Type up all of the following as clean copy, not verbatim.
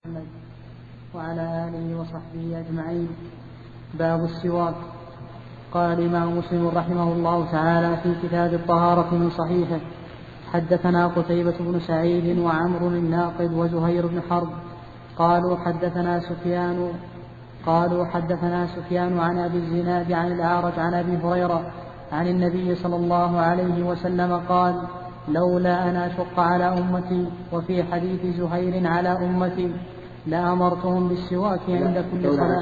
محمد وعلى آله وصحبه أجمعين. باب السواك. قال الإمام مسلم رحمه الله تعالى في كتاب الطهارة من صحيحه: حدثنا قتيبة بن سعيد وعمرو الناقد وزهير بن حرب قالوا حدثنا سفيان عن أبي الزناد عن الأعرج عن أبي هريرة عن النبي صلى الله عليه وسلم قال: لولا أن أشق على أمتي. وفي حديث زهير على أمتي لأمرتهم بالسواك عند كل صلاة.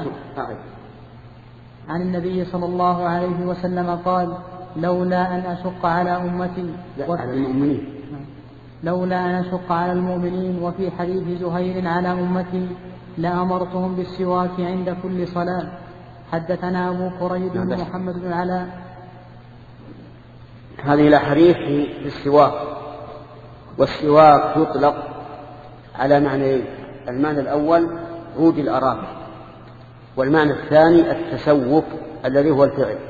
عن النبي صلى الله عليه وسلم قال: لولا أن أشق على أمتي لولا أن أشق على المؤمنين. وفي حديث زهير على أمتي لأمرتهم بالسواك عند كل صلاة. حدثنا أبو كريب بن محمد بن علاء. هذه الأحاديث في السواك. والسواك يطلق على معنيين: المعنى الأول عود الأراك، والمعنى الثاني التسوق الذي هو الفعل.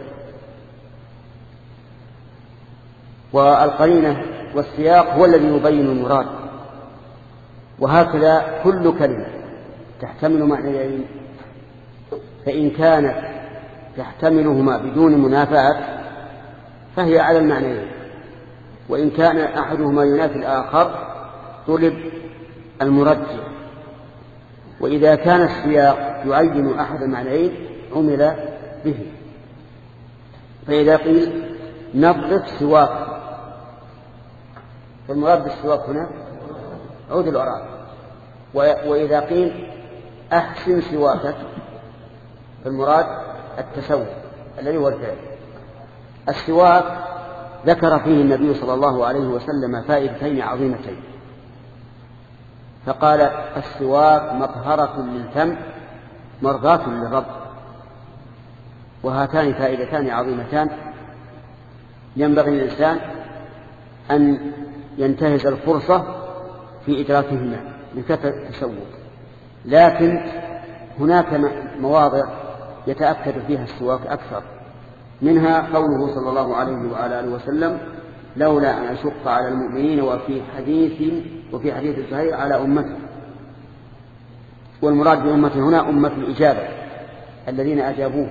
والقرينة والسياق هو الذي يبين المراد. وهكذا كل كلمة تحتمل معنيين، فإن كانت تحتملهما بدون منافعة فهي على المعنيين، وإن كان أحدهما ينافي الآخر طلب المرجح. وإذا كان السياق يعين أحد المعنيين عمل به. فإذا قيل نظف سواك، فالمراد بالسواك هنا عود الأراك. وإذا قيل أحسن سواكك فالمراد التسوق الذي هو الفعل. السواك ذكر فيه النبي صلى الله عليه وسلم فائدتين عظيمتين، فقال: السواك مطهرة للفم مرضاة للرب. وهاتان فائدتان عظيمتان ينبغي للإنسان أن ينتهز الفرصة في إدراكهما من كثرة التسوق. لكن هناك مواضع يتأكد فيها السواك أكثر، منها قوله صلى الله عليه وعلى آله وسلم: لولا أن أشق على المؤمنين. وفي حديث زهير على أمتي. والمراد بأمتي هنا أمة الإجابة الذين أجابوه.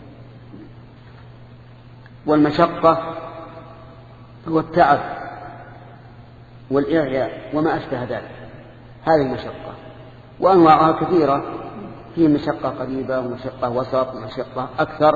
والمشقة هو التعب والإعياء وما أشبه ذلك، هذه المشقة. وأنواعها كثيرة، فيه مشقة قريبة ومشقة وسط ومشقة أكثر.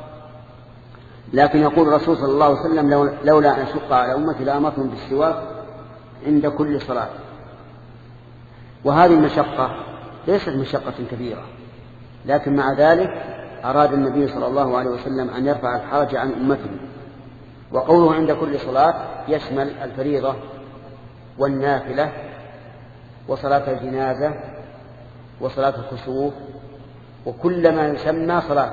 لكن يقول الرسول صلى الله عليه وسلم: لولا أن أشق على أمتي لأمرتهم بالسواك عند كل صلاة. وهذه المشقة ليست مشقة كبيرة، لكن مع ذلك أراد النبي صلى الله عليه وسلم أن يرفع الحرج عن أمته. وقوله عند كل صلاة يشمل الفريضة والنافلة وصلاة الجنازة وصلاة الكسوف وكل ما يسمى صلاة.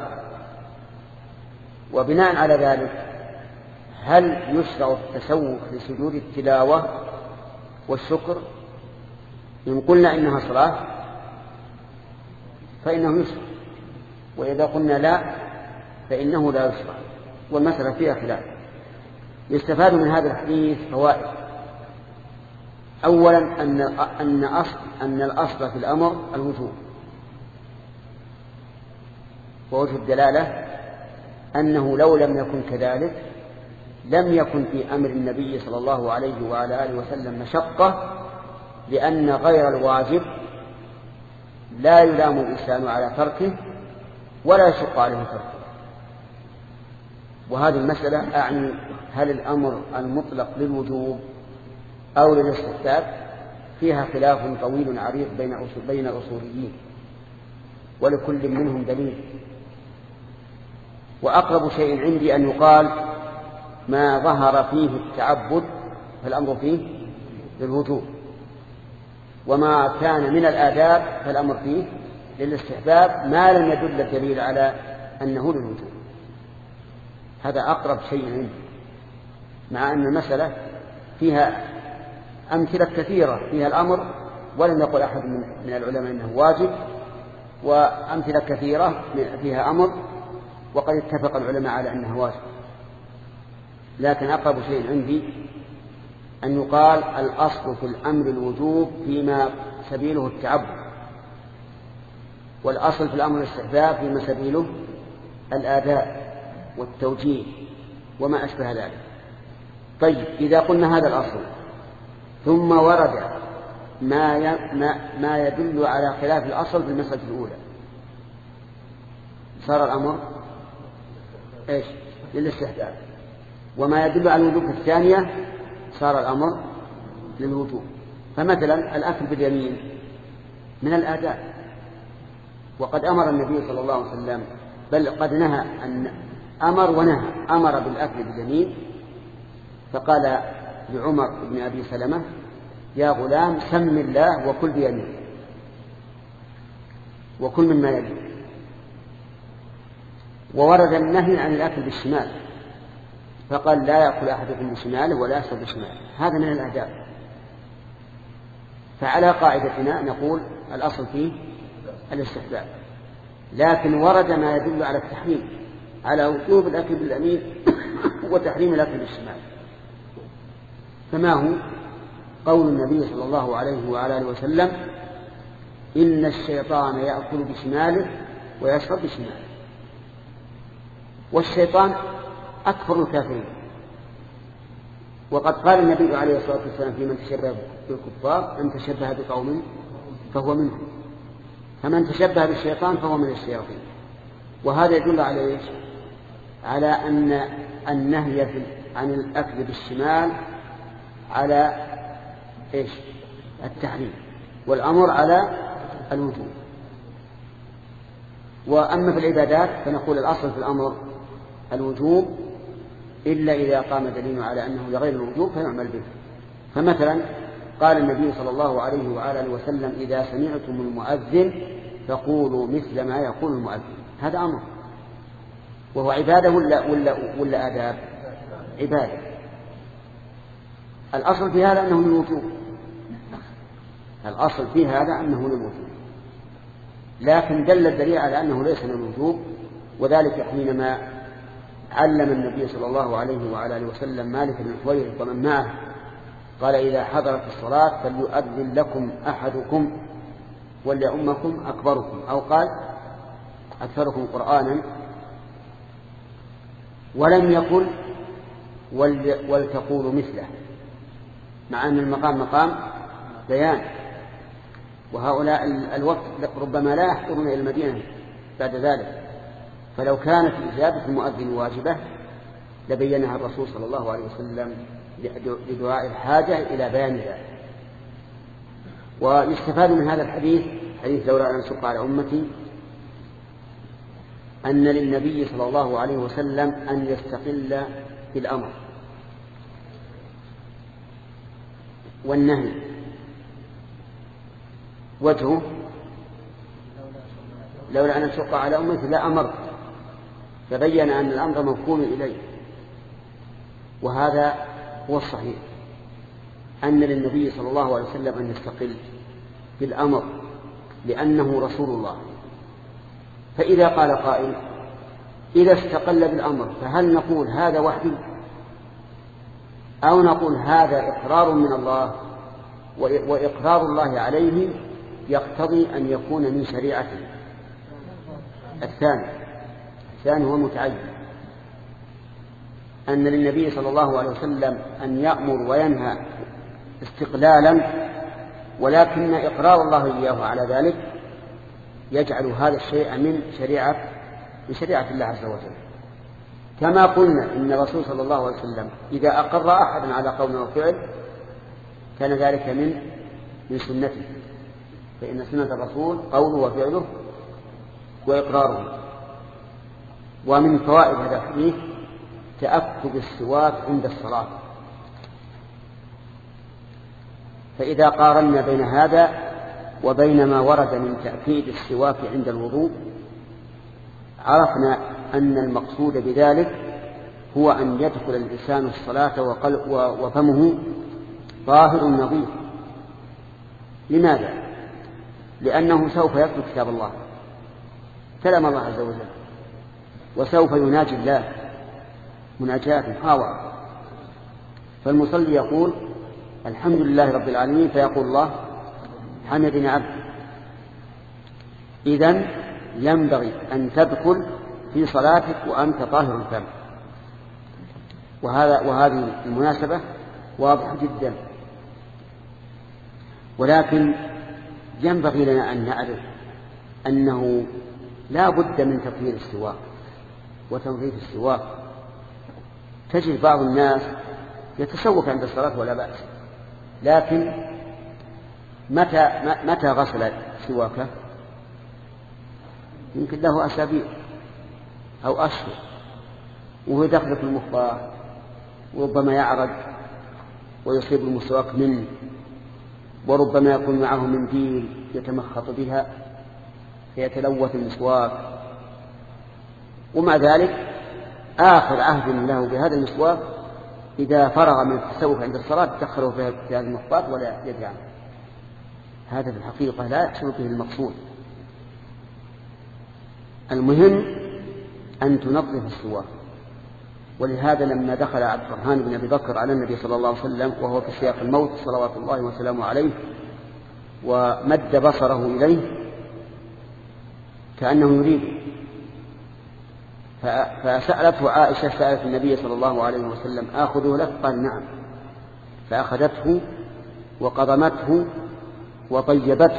وبناء على ذلك هل يشرع التسوق لسجود التلاوة والشكر؟ إن قلنا إنها صلاة فإنه يشرع، وإذا قلنا لا فإنه لا يشرع، والمسألة فيها خلاف. يستفاد من هذا الحديث فوائد. أولا أن الأصل في الأمر الوجوب، ووجه الدلالة أنه لو لم يكن كذلك لم يكن في أمر النبي صلى الله عليه وعلى آله وسلم مشقة، لأن غير الواجب لا يلام الإنسان على تركه ولا يشق عليه تركه. وهذه المسألة أعني هل الأمر المطلق للوجوب أو للاستحباب فيها خلاف طويل عريض بين الأصوليين، ولكل منهم دليل. وأقرب شيء عندي أن يقال ما ظهر فيه التعبد فالأمر فيه للوجوب، وما كان من الآداب فالأمر فيه للاستحباب ما لم يدل الدليل على أنه للوجوب. هذا أقرب شيء عندي، مع أن المسألة فيها أمثلة كثيرة فيها الأمر ولم يقل أحد من العلماء أنه واجب، وأمثلة كثيرة فيها أمر وقد اتفق العلماء على أنه واجب. لكن أقرب شيء عندي أن يقال الأصل في الأمر الوجوب فيما سبيله التعبد، والأصل في الأمر الاستحباب فيما سبيله الآداء والتوجيه وما أشبه ذلك. طيب إذا قلنا هذا الأصل ثم ورد ما يدل على خلاف الأصل في المسألة الأولى صار الأمر إيش؟ للاستحباب. وما يدل على الوجوب في الثانية صار الأمر للوجوب. فمثلا الأكل باليمين من الآداء، وقد أمر النبي صلى الله عليه وسلم، بل قد نهى أن أمر بالأكل باليمين، فقال لعمر بن أبي سلمة: يا غلام سم الله وكل بيمين وكل مما يلي. وورد النهي عن الأكل بالشمال، فقال: لا يأكل أحدكم بشماله ولا يشرب بشماله. هذا من الآداب. فعلى قاعدتنا نقول الأصل فيه الاستحباب، لكن ورد ما يدل على التحريم، على وجوب الأكل باليمين وتحريم الأكل بالشمال. فما هو؟ قول النبي صلى الله عليه وعلى آله وسلم: إن الشيطان يأكل بشماله ويشرب بشماله. والشيطان أكبر الكافرين، وقد قال النبي عليه الصلاة والسلام في من تشبه بالكفار: من تشبه بقوم فهو منهم، فمن تشبه بالشيطان فهو من الشياطين. وهذا يدل على إيش؟ على أن النهي عن الأكل بالشمال على إيش؟ التحريم، والأمر على الوجوب. وأما في العبادات فنقول الأصل في الأمر الوجوب، إلا إذا قام دليل على أنه لغير الوجوب فيعمل به. فمثلا قال النبي صلى الله عليه وآله وسلم: إذا سمعتم المؤذن فقولوا مثل ما يقول المؤذن. هذا أمر، وهو عبادة ولا آداب؟ عبادة. الأصل في هذا أنه للوجوب، الأصل في هذا أنه للوجوب، لكن دل الدليل على أنه ليس للوجوب، وذلك حينما علم النبي صلى الله عليه وعلى آله وسلم مالك بن الحويرث ومن معه، قال: إذا حضرت الصلاة فليؤذن لكم أحدكم وليؤمكم أكبركم، أو قال أكثركم قرآنا، ولم يقل ولتقولوا مثله، مع أن المقام مقام بيان، وهؤلاء الوقت ربما لا يحضرون إلى المدينة بعد ذلك، فلو كانت إجابة المؤذن واجبة لبينها الرسول صلى الله عليه وسلم لدعاء الحاجة إلى بيان ذلك. ويستفاد من هذا الحديث، حديث لولا أن أشق على أمتي، أن للنبي صلى الله عليه وسلم أن يستقل بالأمر والنهي. وجهه: لولا أن أشق على أمتي لا أمرت، فبين أن الأمر موكول إليه. وهذا هو الصحيح، أن للنبي صلى الله عليه وسلم أن يستقل بالأمر لأنه رسول الله. فإذا قال قائل: إذا استقل بالأمر فهل نقول هذا وحي، أو نقول هذا إقرار من الله، وإقرار الله عليه يقتضي أن يكون من شريعته؟ الثاني هو متعين، أن للنبي صلى الله عليه وسلم أن يأمر وينهى استقلالا، ولكن إقرار الله إياه على ذلك يجعل هذا الشيء من شريعة الله عز وجل. كما قلنا إن الرسول صلى الله عليه وسلم إذا أقر أحدا على قول وفعل كان ذلك من سنته، فإن سنة الرسول قوله وفعله وإقراره. ومن فوائد هذا الحديث تأكد السواك عند الصلاة. فإذا قارنا بين هذا وبين ما ورد من تأكيد السواك عند الوضوء عرفنا أن المقصود بذلك هو أن يدخل الإنسان الصلاة وفمه طاهر نظيف. لماذا؟ لأنه سوف يتلو كتاب الله، كلام الله عز وجل، وسوف يناجي الله مناجاة محاورة. فالمصلي يقول: الحمد لله رب العالمين، فيقول الله: حمدني عبدي. إذن ينبغي أن تدخل في صلاتك وأنت طاهر الفم. وهذه المناسبة واضحة جدا. ولكن ينبغي لنا أن نعرف أنه لا بد من تطهير السواك وتنظيف السواك. تجد بعض الناس يتسوك عند الصلاة ولا بأس، لكن متى غسل سواكه؟ يمكن له أسابيع أو أشهر وهو يدخل في المخبار، وربما يعرج ويصيب المسواك منه، وربما يكون معه منديل يتمخط بها فيتلوث المسواك. ومع ذلك آخر عهد له بهذا المسواك إذا فرغ من التسوق عند الصلاة دخله في هذا المخبار ولا يدري عنه. هذا في الحقيقة لا يحصل به المقصود. المهم أن تنظف السواك. ولهذا لما دخل عبد الرحمن بن أبي بكر على النبي صلى الله عليه وسلم وهو في سياق الموت صلوات الله وسلامه عليه ومد بصره إليه كأنه يريد، فسألته عائشة، سألت النبي صلى الله عليه وسلم آخذه لك؟ قال نعم. فأخذته وقضمته وطيبته،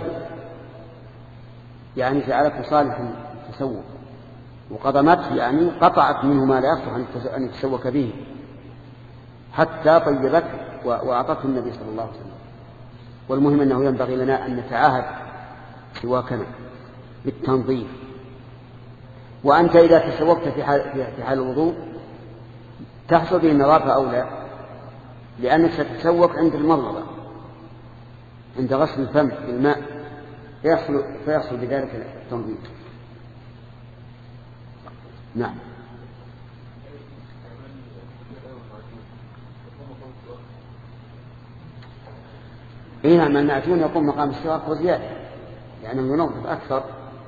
يعني جعلته صالحا التسوق، وقضمته يعني قطعت منه ما لا يصلح أن يتسوك به حتى طيبته وأعطته النبي صلى الله عليه وسلم. والمهم أنه ينبغي لنا أن نتعاهد سواكنا بالتنظيف. وأنت إذا تسوقت في حال الوضوء تحصل به النظافة أو لا؟ لأنك ستتسوق عند المضمضة، عند غسل الفم بالماء، فيحصل بذلك التنظيف. نعم. إيه نعم، المعجون يقوم مقام السواك وزيادة لأنه ينظف أكثر.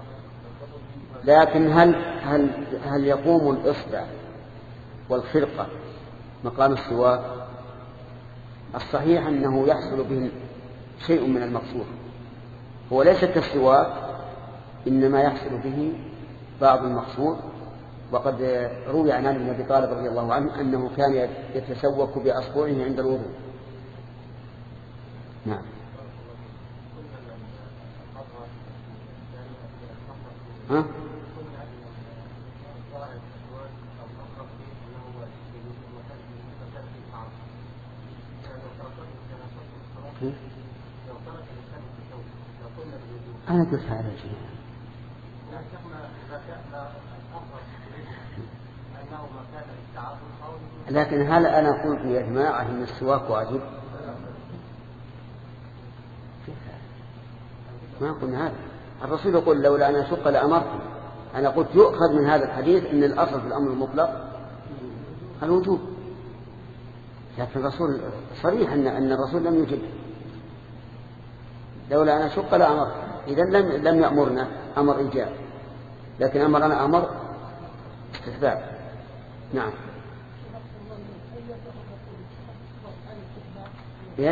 لكن هل يقوم الإصبع والخرقة مقام السواك؟ الصحيح أنه يحصل به شيء من المقصود، هو ليس كالسواك، إنما يحصل به بعض المقصود. وقد روي عن علي بن أبي طالب رضي الله عنه أنه كان يتسوك بأصبعه عند الوضوء. نعم. ها؟ أنا قلت هذا الشيء. لكن هل أنا قلت يا جماعة أن السواك واجب؟ ما قلنا هذا. الرسول يقول لولا أن أشق لأمرتم. أنا قلت يؤخذ من هذا الحديث أن الأصل في الأمر المطلق الوجوب، لكن الرسول صريح أن الرسول لم يجب. لولا أن أشق لأمرتم، إذا لم يأمرنا أمر إيجاب، لكن أمرنا أمر استحباب. نعم. ايش؟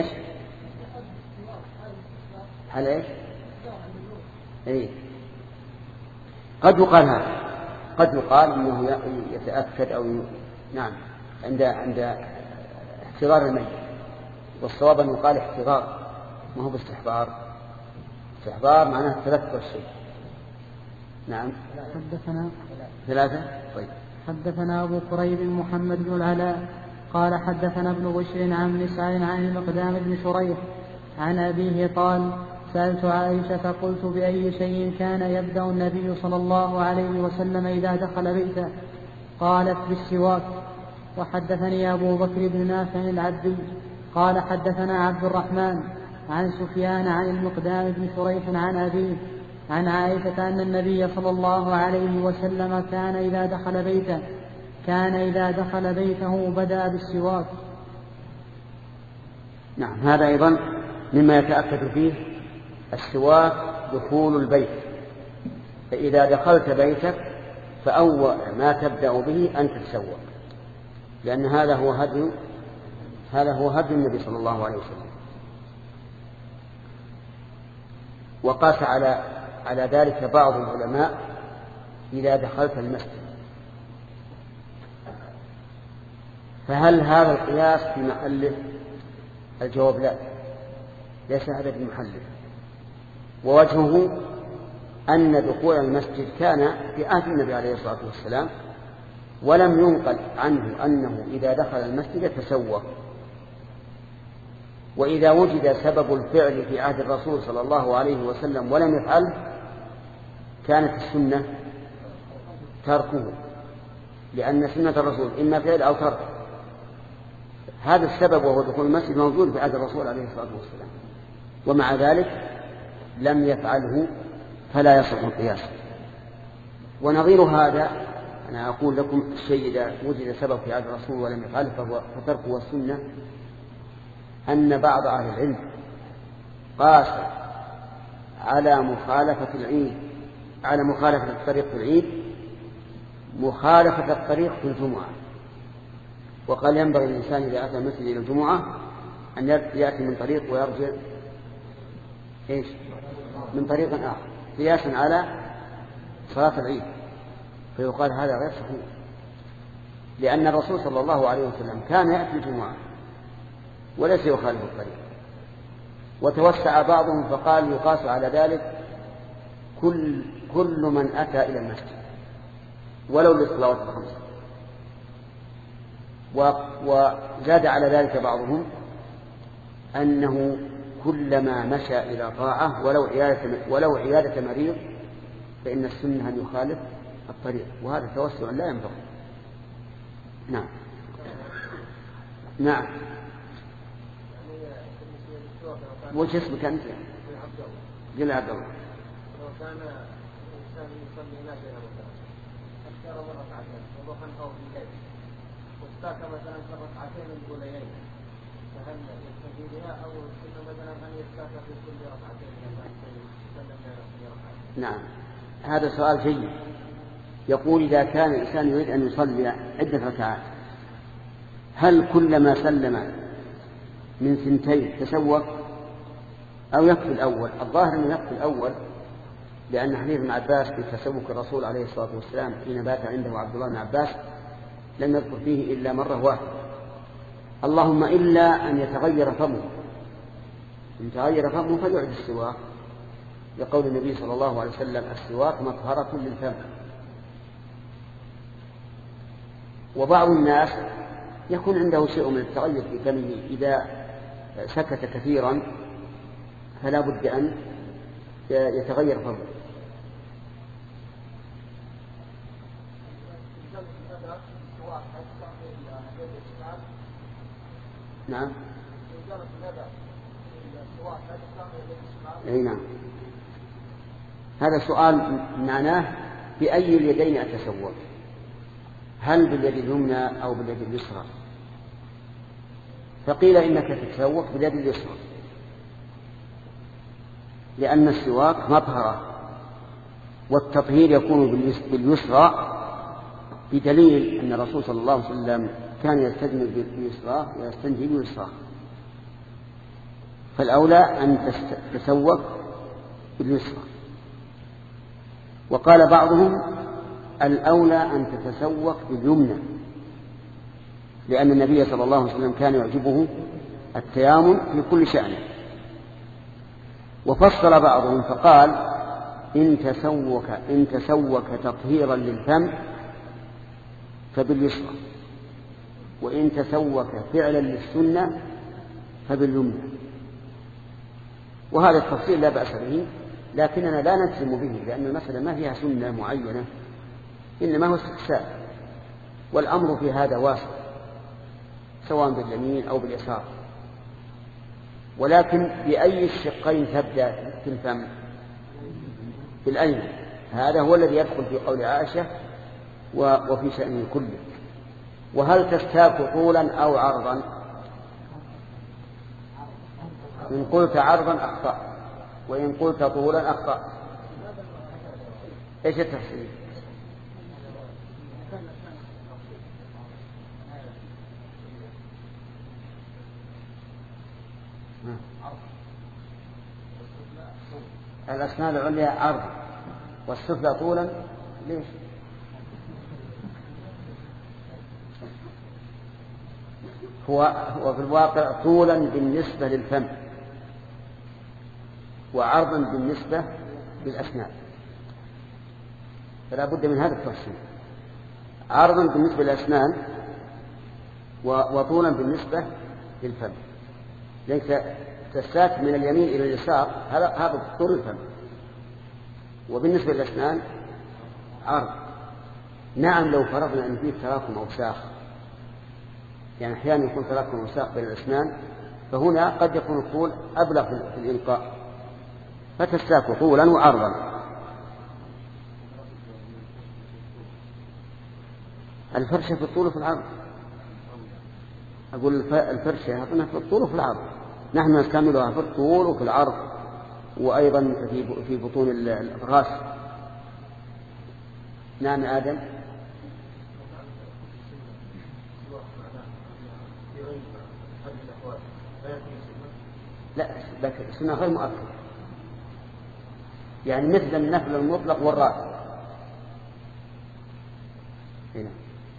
هل ايش؟ ايه قد يقال هذا، قد يقال انه يتأكد او نعم عند احتضار الميت، والصواب ان يقال احتضار ما هو باستحضار. استحضار معناه تذكر الشيء. نعم. حدثنا ثلاثة. طيب. حدثنا أبو قريب محمد بن العلاء قال حدثنا ابن بشر عن مسعر عن المقدام بن شريح عن أبيه قال سألت عائشة فقلت بأي شيء كان يبدأ النبي صلى الله عليه وسلم إذا دخل بيته؟ قالت بالسواك. وحدثني أبو بكر بن نافع العبدي قال حدثنا عبد الرحمن عن سفيان عن المقدام بن شريح عن أبيه عن عائشة أن النبي صلى الله عليه وسلم كان إذا دخل بيته بدأ بالسواك. نعم. هذا أيضا مما يتأكد فيه السواك دخول البيت. فإذا دخلت بيتك فأول ما تبدأ به أن تتسوق، لأن هذا هو هدي النبي صلى الله عليه وسلم. وقاس على على ذلك بعض العلماء إذا دخلت المسجد. فهل هذا القياس في محله؟ الجواب لا، ليس هذا في محله. ووجهه أن دخول المسجد كان في عهد النبي عليه الصلاة والسلام، ولم ينقل عنه أنه إذا دخل المسجد تسوى. وإذا وجد سبب الفعل في عهد الرسول صلى الله عليه وسلم ولم يفعله كانت السنة تركه، لأن سنة الرسول إما فعل أو ترك. هذا السبب وهو دخول المسجد موجود في عهد الرسول عليه الصلاة والسلام، ومع ذلك لم يفعله، فلا يصح القياس. ونظير هذا أنا أقول لكم الشيء إذا وجد سبب في عهد الرسول ولم يفعله فتركه والسنة، أن بعض أهل العلم قاس على مخالفة العيد، على مخالفة الطريق في العيد مخالفة الطريق في الجمعة، وقال ينبغي الإنسان إذا أتى المسجد إلى الجمعة أن يأتي من طريق ويرجع من طريق آخر قياسا على صلاة العيد. فيقال هذا غير صحيح، لأن الرسول صلى الله عليه وسلم كان يأتي الجمعة وليس يخالف الطريق. وتوسع بعضهم فقال يقاس على ذلك كل من أتى إلى المسجد ولو للصلوات الخمس. وزاد على ذلك بعضهم أنه كلما مشى إلى طاعة ولو عيادة مريض فإن السنة أن يخالف الطريق، وهذا توسع لا ينبغي. نعم نعم. وش اسمك أنت؟ قل عبد الله. لو كان الإنسان يصلي نافلة مثلا أذكر ركعتين وضحا أو في الليل واستاك مثلا في الركعتين الأوليين، فهل يستفيد بها أو السنة مثلا أن يستاك في كل ركعتين نعم، هذا سؤال جيد. يقول إذا كان الإنسان يريد أن يصلي عدة ركعات هل كلما سلم من ثنتين تسوق أو يكفي الأول؟ الظاهر أنه يكفي الأول، لأن حديث ابن عباس في تسوق الرسول عليه الصلاة والسلام حين بات عنده عبد الله بن عباس لم يذكر فيه إلا مرة واحدة، اللهم إلا أن يتغير فمه، إن تغير فمه فليعد السواك، لقول النبي صلى الله عليه وسلم السواك مطهرة للفم. وبعض الناس يكون عنده شيء من التغير في فمه إذا سكت كثيرا فلا بد أن يتغير فمه. نعم أي نعم. هذا سؤال معناه بأي اليدين أتسوق، هل باليد اليمنى أو باليد اليسرى؟ فقيل إنك تتسوق باليد اليسرى، لأن السواك مطهرة والتطهير يكون باليسرى، بدليل أن الرسول صلى الله عليه وسلم كان يستجمر باليسرى ويستنجي باليسرى، فالأولى أن تتسوق باليسرى. وقال بعضهم الأولى أن تتسوق باليمنى، لأن النبي صلى الله عليه وسلم كان يعجبه التيامن في كل شأنه. وفصل بعضهم فقال إن تسوك تطهيرا للفم فباليسرى، وإن تسوك فعلا للسنة فباليمنى. وهذا التفصيل لا بأس به، لكننا لا نجزم به، لأن المسألة ما فيها سنة معينة، إنما هو استحسان، والأمر في هذا واسع سواء باليمين أو باليسار. ولكن بأي الشقين تبدأ في الفم؟ بالأيمن، هذا هو الذي يدخل في قول عائشة وفي شأنه كله. وهل تستاك طولا أو عرضا؟ إن قلت عرضا أخطأ، وإن قلت طولا أخطأ. إيش التفصيل؟ الأسنان العليا عرضا والسفلى طولا. ليش؟ هو في الواقع طولا بالنسبة للفم وعرضا بالنسبة للأسنان، فلا بد من هذا التفصيل. عرضا بالنسبة للأسنان وطولا بالنسبة للفم، لأنك تستاك من اليمين إلى اليسار هذا طول الفم، وبالنسبة للأسنان عرض. نعم لو فرضنا أن فيه تراكم أوساخ، يعني أحيانا يكون تراكم أوساخ بين الأسنان، فهنا قد يكون الطول أبلغ في الإلقاء، فتستاك طولا وعرضا. الفرشة في الطول وفي العرض. أقول الفرشة هنا في الطول وفي العرض، نحن نستعملها في الطول وفي العرض، وأيضا في بطون الراس. نعم آدم. لا السنة غير مؤكد، يعني مثل النفل المطلق والراس. هنا.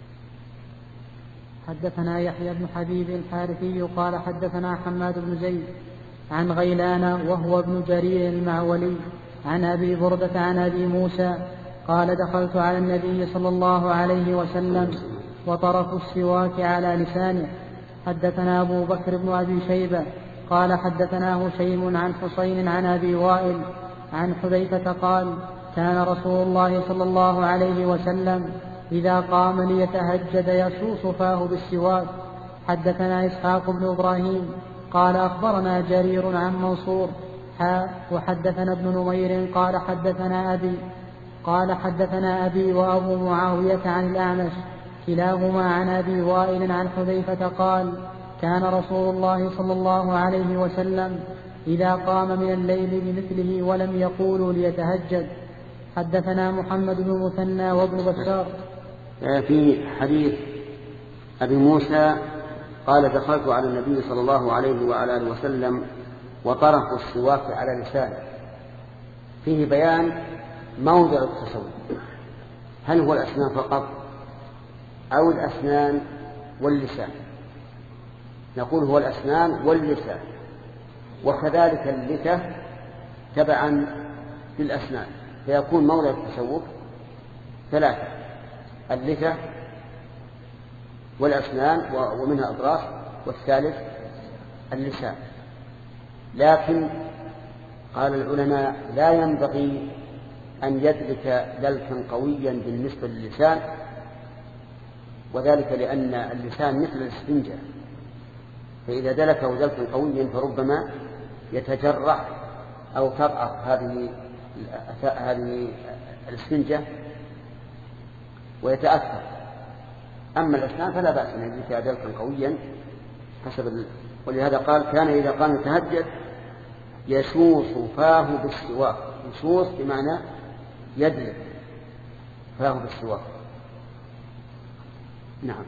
حدثنا يحيى بن حبيب الحارثي قال حدثنا حماد بن زيد عن غيلان وهو ابن جرير المعولي عن أبي بردة عن أبي موسى قال دخلت على النبي صلى الله عليه وسلم وطرف السواك على لسانه. حدثنا أبو بكر بن أبي شيبة قال حدثنا هشيم عن حسين عن أبي وائل عن حذيفة قال كان رسول الله صلى الله عليه وسلم إذا قام ليتهجد يشوص فاه بالسواك. حدثنا إسحاق بن إبراهيم قال أخبرنا جرير عن منصور وحدثنا ابن نمير قال حدثنا أبي وأبو معاوية عن الأعمش كلاهما عن أبي وائل عن حذيفة قال كان رسول الله صلى الله عليه وسلم إذا قام من الليل بمثله ولم يقولوا ليتهجد. حدثنا محمد بن المثنى وابن بشار. في حديث أبي موسى قال دخلت على النبي صلى الله عليه وعلى آله وسلم وطرف السواك على لسانه، فيه بيان موضع التسوي، هل هو الأسنان فقط أو الأسنان واللسان؟ نقول هو الأسنان واللسان، وكذلك اللثة تبعا للأسنان، فيكون موضع التسوق ثلاثة: اللثة والأسنان ومنها أضراس، والثالث اللسان. لكن قال العلماء لا ينبغي أن يدلك دلكا قويا بالنسبة للسان، وذلك لأن اللسان مثل الإسفنجة، فإذا دلكه دلكا قويا فربما يتجرح أو تضعف هذه الإسفنجة ويتأثر. أما الأسنان فلا بأس أن يدلك دلكا قويا ولهذا قال كان إذا قام يتهجد يشوص فاه بالسواك. يشوص بمعنى يدلك فاه بالسواك. نعم.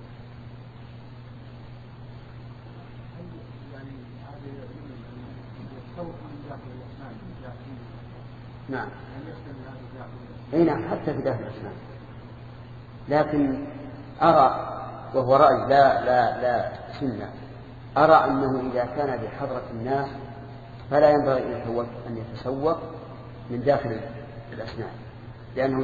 نعم. أي نعم، حتى في داخل الأسنان. لكن أرى، وهو رأي لا سنة، أرى أنه إذا كان بحضرة الناس فلا ينبغي أن يتسوق من داخل الأسنان، لأنه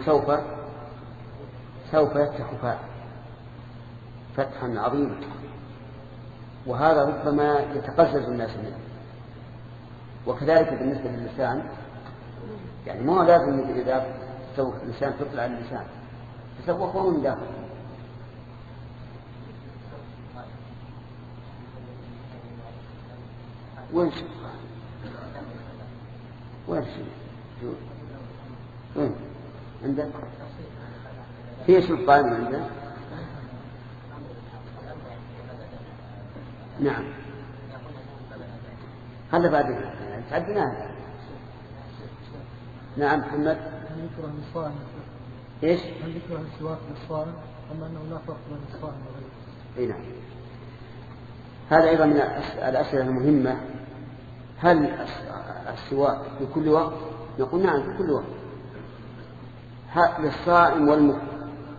سوف يفتح فاه فتحا عظيما، وهذا ربما يتقزز الناس منه. وكذلك بالنسبة للسان، يعني ما لازم إذا تسوق اللسان تطلع اللسان، تسوقه من داخل. وين عندك في سلطان عندك؟ نعم. هذا بعد تعدناها. نعم محمد. ايش؟ هل يكره السواك بالصائم أما أنه لا فرق بين الصائم وغيره؟ اي نعم. هذا أيضا من الأسئلة المهمة هل السواك في كل وقت؟ نقول نعم في كل وقت، للصائم والمفطر.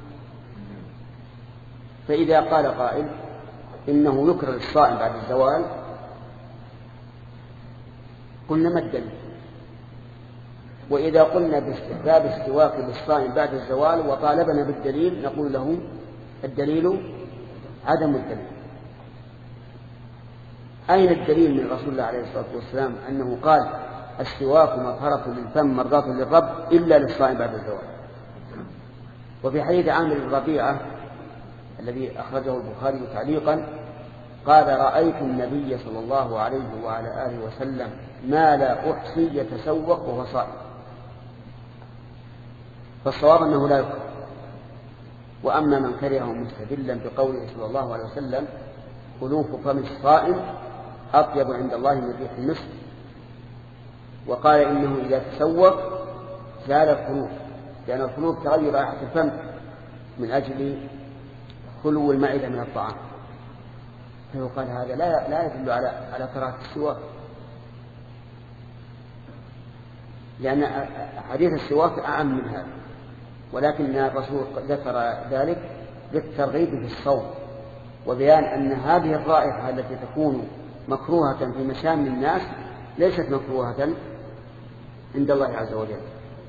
فإذا قال قائل إنه يكره للصائم بعد الزوال، قلنا ما الدليل؟ وإذا قلنا باستحباب السواك للصائم بعد الزوال وطالبنا بالدليل، نقول له الدليل عدم الدليل. أين الدليل من رسول الله عليه الصلاة والسلام أنه قال السواك مطهرة للفم مرضاة للرب إلا للصائم بعد الزوال؟ وفي حديث عامر الربيعة الذي أخرجه البخاري تعليقا قال رأيت النبي صلى الله عليه وعلى آله وسلم ما لا أحصي يتسوق وهو صائم. فالصواب أنه لا يكره. وأما من كرهه مستدلا بقوله صلى الله عليه وسلم خلوف فم الصائم أطيب عند الله من ريح المسك، وقال إنه إذا تسوق زال الخلوف، لأن الخلوف تغير رائحة الفم من أجل خلو المعدة من الطعام، فيقال هذا لا يدل على كراهة السواك، لأن حديث السواك أعم من هذا. ولكن الرسول ذكر ذلك للترغيب في الصوم وبيان أن هذه الرائحة التي تكون مكروهة في مشام الناس ليست مكروهة عند الله عز وجل.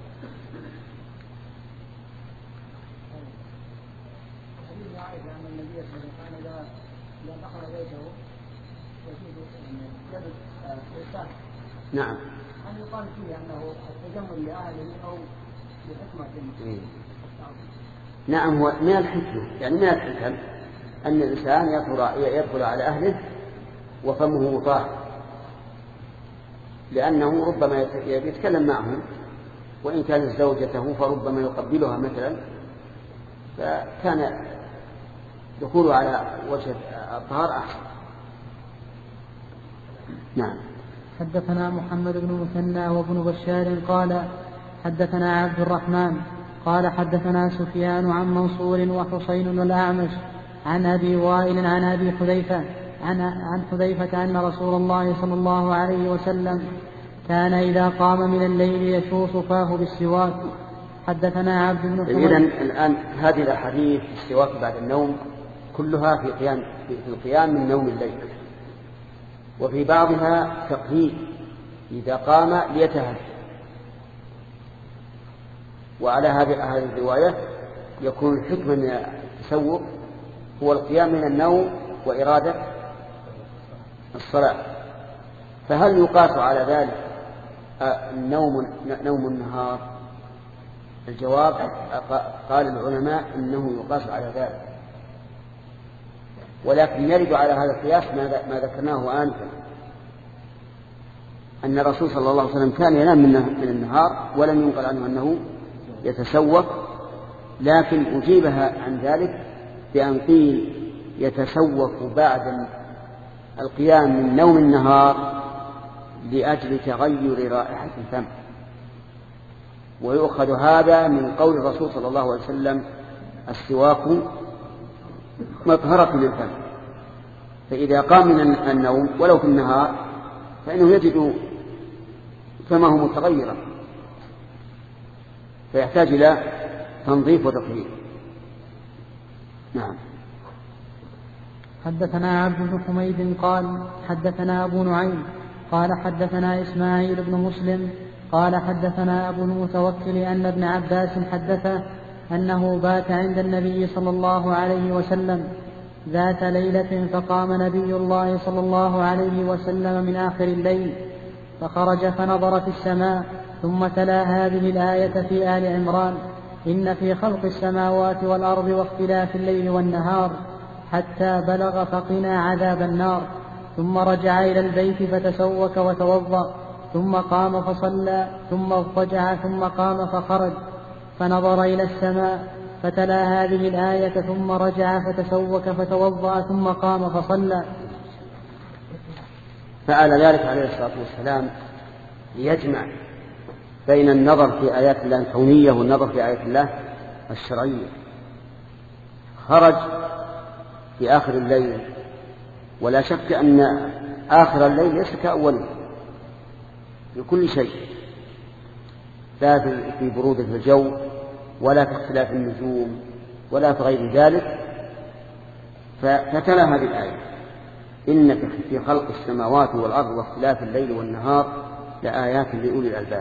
نعم. هل يقال فيه أنه التجمل لأهله أو لحكمة؟ نعم، هو من الحكمة، يعني من الحكم أن الإنسان يدخل على أهله وفمه طاهر، لأنه ربما يتكلم معهم، وإن كانت زوجته فربما يقبلها مثلا، فكان دخوله على وجه الطهار أحسن. نعم. حدثنا محمد بن مثنى وابن بشار قال حدثنا عبد الرحمن قال حدثنا سفيان عن منصور وحسين والأعمش عن أبي وائل عن أبي حذيفة عن حذيفة أن رسول الله صلى الله عليه وسلم كان إذا قام من الليل يشوص فاه بالسواك. حدثنا عبد بن حميد. إذن الآن هذه الأحاديث السواك بعد النوم كلها في القيام من نوم الليل، وفي بعضها تقييد إذا قام ليتهجد. وعلى هذه الرواية يكون الحكم من التسوق هو القيام من النوم وإرادة الصلاة. فهل يقاس على ذلك نوم النهار؟ الجواب قال العلماء إنه يقاس على ذلك، ولكن يرد على هذا القياس ما ذكرناه آنفا، أن الرسول صلى الله عليه وسلم كان ينام من النهار ولم ينقل عنه أنه يتسوق، لكن أجيبها عن ذلك بأن قيل يتسوق بعد القيام من نوم النهار لأجل تغير رائحة الفم. ويؤخذ هذا من قول الرسول صلى الله عليه وسلم السواك مطهرة للفم، فإذا قام من النوم ولو في النهار فإنه يجد فمه متغيرا، فيحتاج إلى تنظيف وتطهير. نعم. حدثنا عبد بن حميد قال حدثنا أبو نعيم قال حدثنا إسماعيل بن مسلم قال حدثنا أبو المتوكل أن ابن عباس حدثه أنه بات عند النبي صلى الله عليه وسلم ذات ليلة، فقام نبي الله صلى الله عليه وسلم من آخر الليل فخرج فنظر في السماء، ثم تلا هذه الآية في آل عمران: إن في خلق السماوات والأرض واختلاف الليل والنهار حتى بلغ فقنا عذاب النار. ثم رجع إلى البيت فتسوك وتوضأ، ثم قام فصلى، ثم اضطجع، ثم قام فخرج فنظر إلى السماء فتلا هذه الآية، ثم رجع فتسوك فتوضأ، ثم قام فصلى. فعل ذلك عليه الصلاة والسلام ليجمع بين النظر في آيات الله الكونية والنظر في آيات الله الشرعية. خرج في آخر الليل، ولا شك أن آخر الليل ليس كأوله، في كل شيء، لا في برودة الجو ولا في اختلاف النجوم ولا في غير ذلك. فتلا هذه الآية: إن في خلق السماوات والأرض واختلاف الليل والنهار لآيات لأولي الألباب.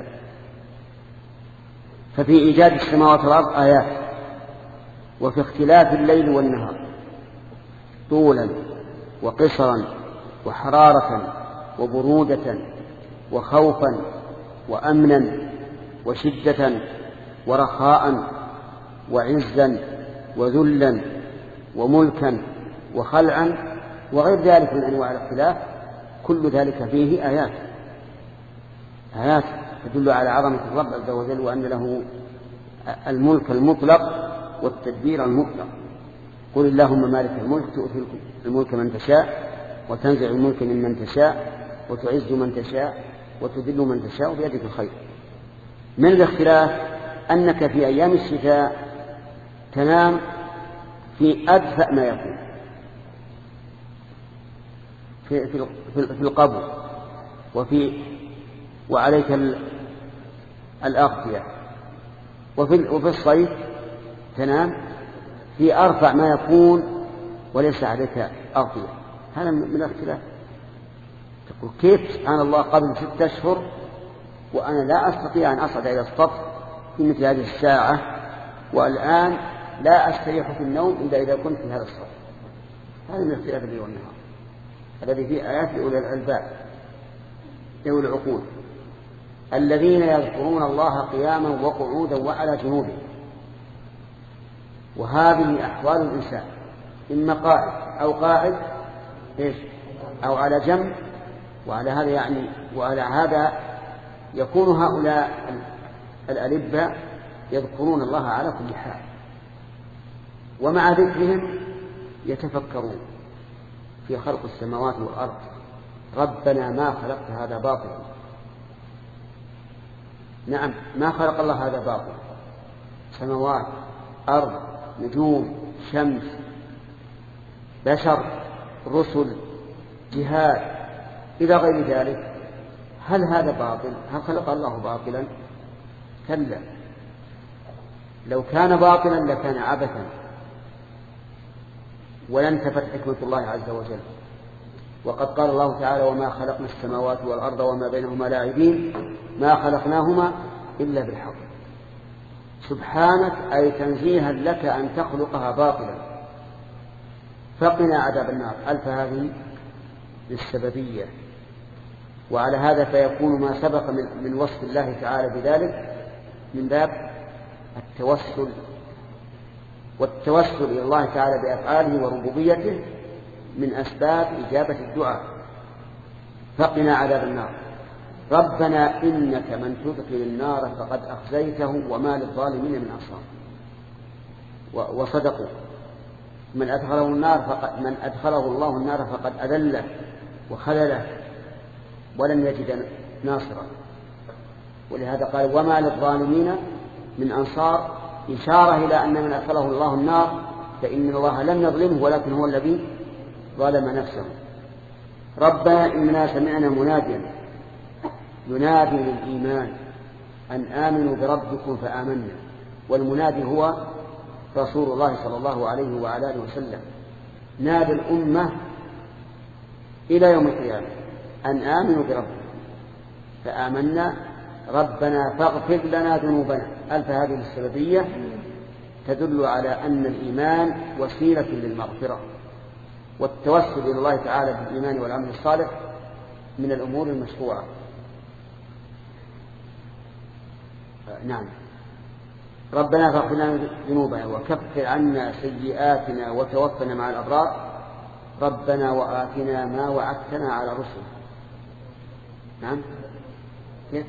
ففي إيجاد السماوات والأرض آيات، وفي اختلاف الليل والنهار طولا وقصرا وحرارة وبرودة وخوفا وأمنا وشدة ورخاء وعزا وذلا وملكا وخلعا وغير ذلك من أنواع الاختلاف، كل ذلك فيه آيات تدل على عظمة الرب عز وجل، وأن له الملك المطلق والتدبير المطلق. قل اللهم مالك الملك تؤتي الملك من تشاء وتنزع الملك ممن تشاء وتعز من تشاء وتذل من تشاء بيدك الخير. من الاختلاف أنك في أيام الشتاء تنام في أدفأ ما يكون في القبر وعليك الأغطية، وفي الصيف تنام في أرفع ما يكون وليس عليك أغطية. هذا من الاختلاف. تقول كيف سبحان الله قبل 6 أشهر وأنا لا أستطيع أن أصعد إلى السطح في مثل هذه الساعة، والآن لا أستريح في النوم إلا إذا كنت في هذا السطح. هذا من اختلاف الليل والنهار الذي فيه آيات لأولي الألباب ذوي العقول الذين يذكرون الله قياما وقعودا وعلى جنوبهم. وهذه أحوال الإنسان، إما قاعد أو قاعد أو على جنب. وعلى هذا يكون هؤلاء الألبة يذكرون الله على كل حال، ومع ذكرهم يتفكرون في خلق السماوات والأرض. ربنا ما خلقت هذا باطلا. نعم، ما خلق الله هذا باطلا. سماوات، أرض، نجوم، شمس، بشر، رسل، جهاد إلى غير ذلك. هل هذا باطل؟ هل خلق الله باطلا؟ كلا، لو كان باطلا لكان عبثا ولانتفت حكمة الله عز وجل. وقد قال الله تعالى: وما خلقنا السماوات والأرض وما بينهما لاعبين ما خلقناهما إلا بالحق. سبحانك، أي تنزيها لك أن تخلقها باطلا. فقنا عذاب النار. ألف هذه للسببية. وعلى هذا فيكون ما سبق من وصف الله تعالى بذلك من باب التوسل، والتوسل إلى الله تعالى بأفعاله وربوبيته من أسباب إجابة الدعاء. فقنا عذاب النار. ربنا إنك من تدخل النار فقد أخزيته وما للظالمين من أنصار. وصدقوا. من أدخله الله النار فقد أذله وخذله ولن يجد ناصرا. ولهذا قال: وما للظالمين من أنصار، إشارة إلى أن من أدخله الله النار فإن الله لم يظلمه ولكن هو الذي ظلم نفسه. ربنا إننا سمعنا مناديا ينادي للإيمان أن آمنوا بربكم فآمنا. والمنادي هو رسول الله صلى الله عليه وعلى آله وسلم. نادى الأمة إلى يوم القيامة أن آمنوا بربكم فآمنا ربنا فاغفر لنا ذنوبنا. ألف هذه السببية تدل على أن الإيمان وسيلة للمغفرة، والتوسل إلى الله تعالى بالإيمان والعمل الصالح من الأمور المشروعة. نعم. ربنا فاغفر لنا ذنوبنا وكفر عنا سيئاتنا وتوفنا مع الأبرار ربنا وآتنا ما وعدتنا على رسل. نعم. كيف؟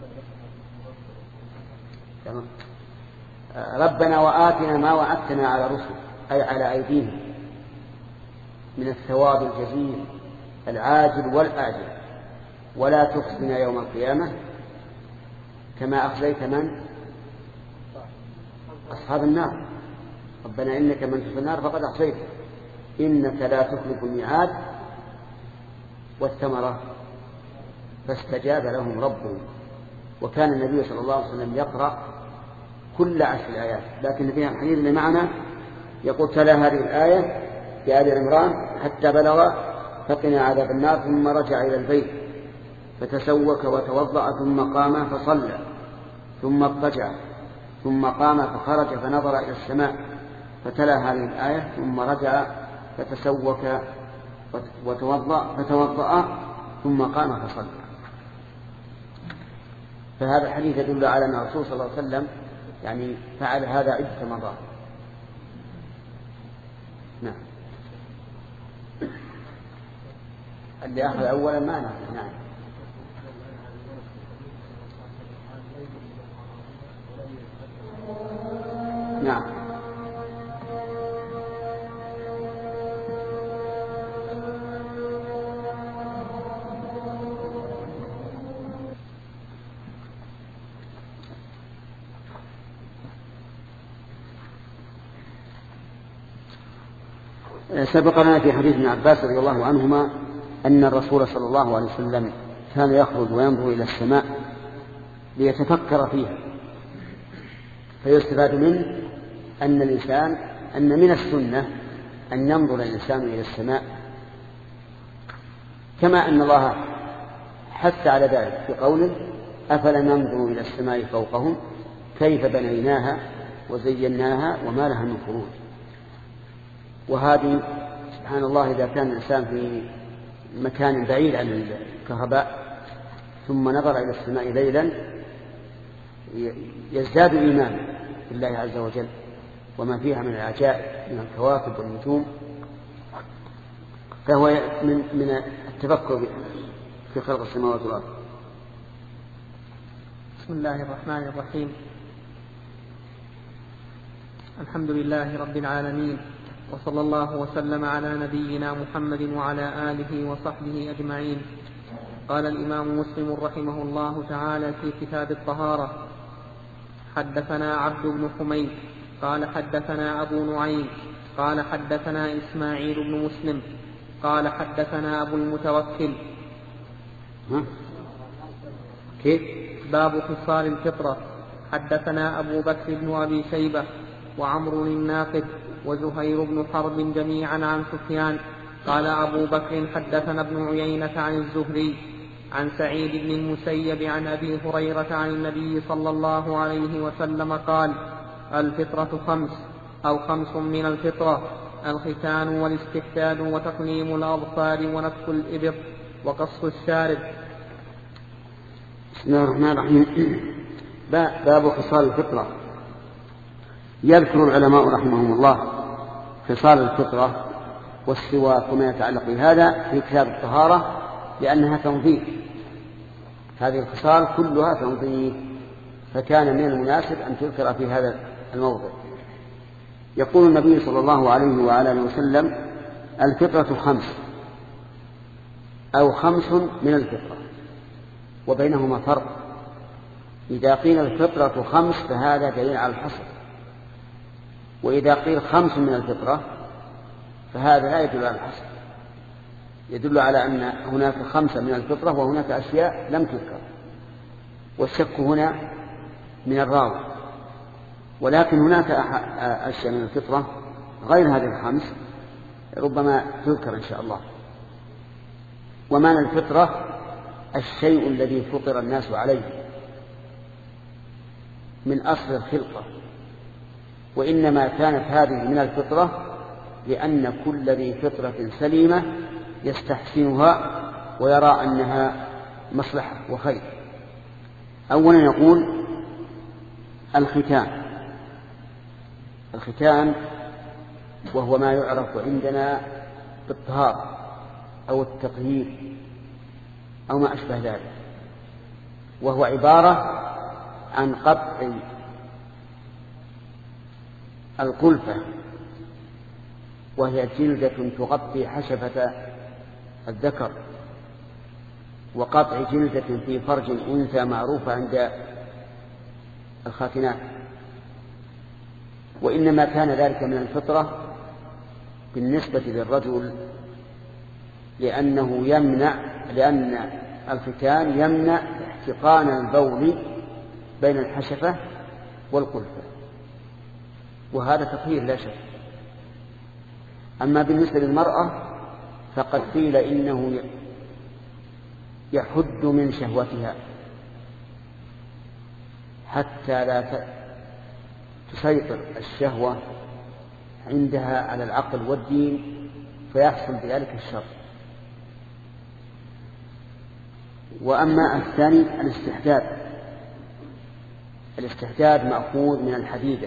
تمام. ربنا وآتنا ما وعدتنا على رسل، أي على أيديهم من الثواب الجزيل العاجل والآجل، ولا تخزنا يوم القيامة كما أخزيت من؟ أصحاب النار. ربنا إنك من تدخل النار فقد أخزيته إنك لا تخلف الميعاد. والثمرة فاستجاب لهم ربهم. وكان النبي صلى الله عليه وسلم يقرأ كل 10 آيات، لكن في الحديث اللي معنا يقول تلا هذه الآية في آل عمران حتى بلغ فقنا عذاب النار، ثم رجع إلى البيت فتسوك وتوضأ ثم قام فصلى ثم اضطجع ثم قام فخرج فنظر إلى السماء فتلا هذه الآية ثم رجع فتسوك فتوضأ ثم قام فصلى. فهذا الحديث يدل على أن الرسول صلى الله عليه وسلم يعني فعل هذا عدة مرات. نعم. اللي أخذ أولا ما نعرف. نعم. نعم. سبق لنا في حديث ابن عباس رضي الله عنهما أن الرسول صلى الله عليه وسلم كان يخرج وينظر إلى السماء ليتفكر فيها، فيستفاد منه أن من السنة أن ينظر الإنسان إلى السماء، كما أن الله حث على ذلك في قوله أفلم ينظروا إلى السماء فوقهم كيف بنيناها وزيناها وما لها من فروج. وهذه سبحان الله إذا كان الإنسان في مكان بعيد عن الكهرباء ثم نظر إلى السماء ليلا يزداد إيمانا بالله عز وجل وما فيها من العجائب من الكواكب والنجوم، فهو من التفكر في خلق السماوات والأرض. بسم الله الرحمن الرحيم. الحمد لله رب العالمين، وصلى الله وسلم على نبينا محمد وعلى آله وصحبه أجمعين. قال الإمام مسلم رحمه الله تعالى في كتاب الطهارة: حدثنا عبد بن حميد قال حدثنا أبو نعيم قال حدثنا إسماعيل بن مسلم قال حدثنا أبو المتوكل. كيف؟ باب خصال الفطرة. حدثنا أبو بكر بن أبي شيبة وعمرو الناقد وزهير بن حرب جميعا عن سفيان قال أبو بكر حدثنا ابن عيينة عن الزهري عن سعيد بن المسيب عن أبي هريرة عن النبي صلى الله عليه وسلم قال: الفطرة 5 أو 5 من الفطرة: الختان والاستحداد وتقليم الأظفار ونتف الإبط وقص الشارب. بسم الله الرحمن الرحيم. باب خصال الفطرة. يذكر العلماء رحمهم الله خصال الفطرة والسواك وما يتعلق بهذا في كتاب الطهارة لأنها تنظيف. هذه الخصال كلها تنظيف، فكان من المناسب أن تذكر في هذا الموضع. يقول النبي صلى الله عليه وعلى آله وسلم: الفطرة 5 أو 5 من الفطرة، وبينهما فرق. إذا قيل الفطرة 5 فهذا دليل على الحصر، وإذا قيل 5 من الفطرة فهذا لا يدل على الحصر، يدل على أن هناك 5 من الفطرة وهناك أشياء لم تذكر، والشك هنا من الراوي. ولكن هناك أشياء من الفطرة غير هذه 5 ربما تذكر إن شاء الله. ومعنى الفطرة الشيء الذي فطر الناس عليه من أصل الخلقة، وإنما كانت هذه من الفطرة لأن كل ذي فطرة سليمة يستحسنها ويرى أنها مصلحة وخير. أولا يقول الختان وهو ما يعرف عندنا بالطهارة أو التطهير أو ما أشبه ذلك، وهو عبارة عن قطع القلفة، وهي جلدة تغطي حشفة الذكر، وقطع جلدة في فرج أنثى معروفة عند الخاتنات. وإنما كان ذلك من الفطرة بالنسبة للرجل لأن الختان يمنع احتقان البول بين الحشفة والقلفة، وهذا تطهير لا شك. أما بالنسبة للمرأة فقد قيل إنه يحد من شهوتها حتى لا تسيطر الشهوة عندها على العقل والدين فيحصل بذلك الشر. وأما الثاني الاستحداد مأخوذ من الحديدة،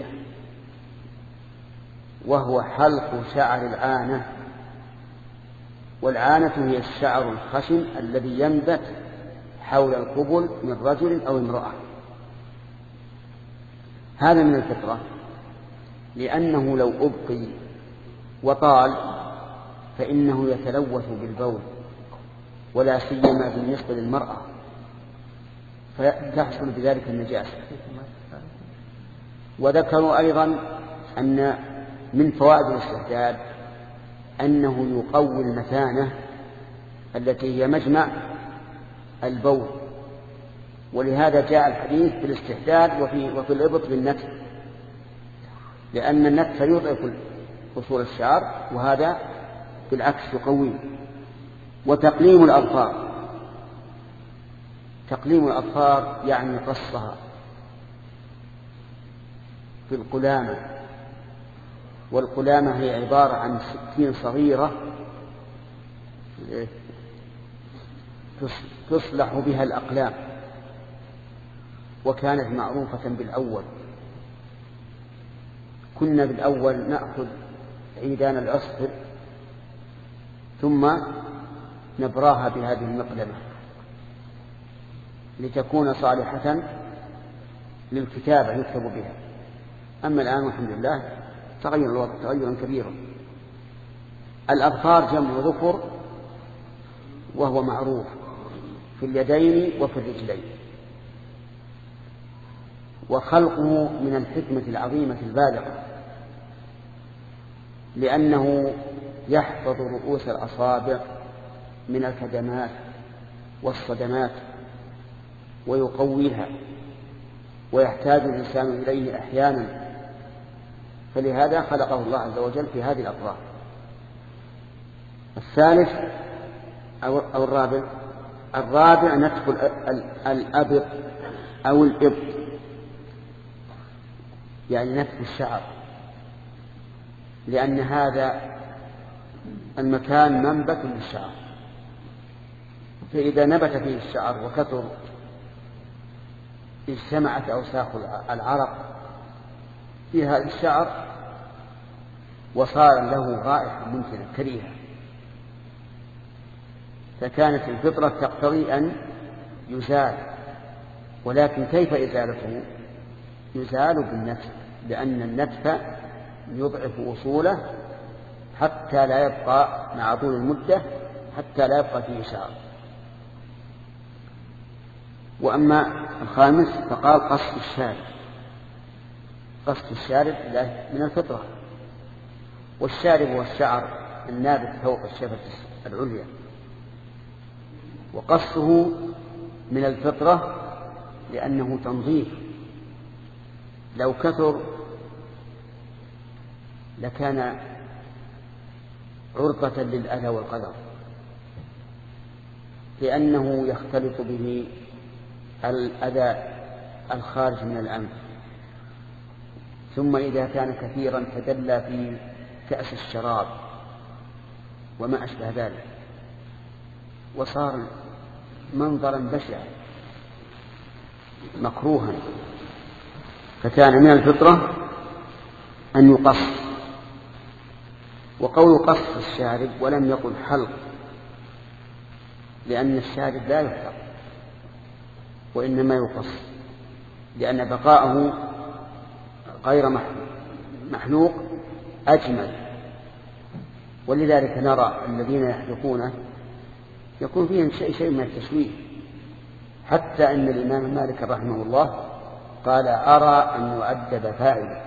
وهو حلق شعر العانة، والعانة هي الشعر الخشن الذي ينبت حول القبل من رجل أو امرأة. هذا من الفطرة، لأنه لو أبقي وطال فإنه يتلوث بالبول، ولا سيما بالنسبة للمرأة، فتحصل بذلك النجاسة. وذكروا أيضا أن من فوائد الاستحداد أنه يقوي المثانة التي هي مجمع البول، ولهذا جاء الحديث بالاستحداد وفي الإبط بالنتف، لأن النتف يضعف أصول الشعر وهذا بالعكس يقويه. وتقليم الأظفار، تقليم الأظفار يعني قصها في القلامة، والقلامة هي عبارة عن سكين صغيرة تصلح بها الأقلام، وكانت معروفة بالأول. كنا بالأول نأخذ عيدان العصفر ثم نبراها بهذه المقلمة لتكون صالحة للكتابة يكتب بها. أما الآن والحمد لله تغير الوضع تغيرا كبيرا. الأظفار جمع ظفر، وهو معروف في اليدين وفي الرجلين، وخلقه من الحكمة العظيمة البالغة، لأنه يحفظ رؤوس الأصابع من الكدمات والصدمات ويقويها، ويحتاج الإنسان إليه أحيانا، فلهذا خلقه الله عز وجل في هذه الأطراف. الثالث أو الرابع نتف الأبط أو الإبط، يعني نتف الشعر، لأن هذا المكان منبت للشعر، فإذا نبت فيه الشعر وكثر اجتمعت أوساخ العرق في هذا الشعر وصار له رائحة ممكنة كريهة، فكانت الفطرة تقتضي أن يزال. ولكن كيف إزالته؟ يزال بالنتف، لأن النتف يضعف أصوله حتى لا يبقى مع طول المدة حتى لا يبقى فيه شعر. وأما الخامس فقال قص الشارب. قص الشارب من الفطرة، والشارب هو الشعر النابت فوق الشفة العليا، وقصه من الفطرة لأنه تنظيف. لو كثر لكان عرضة للأذى والقدر، لأنه يختلط به الأذى الخارج من الأنف، ثم إذا كان كثيرا تدلى في كأس الشراب وما أشبه ذلك، وصار منظرا بشعا مكروها، فكان من الفطرة أن يقص. وقول قص الشارب ولم يقل حلق، لأن الشارب لا يحلق وإنما يقص، لأن بقاءه غير محلوق أجمل. ولذلك نرى الذين يحلقونه يكون فيهم شيء من التشويه، حتى أن الإمام مالك رحمه الله قال أرى أن يؤدب فاعلا،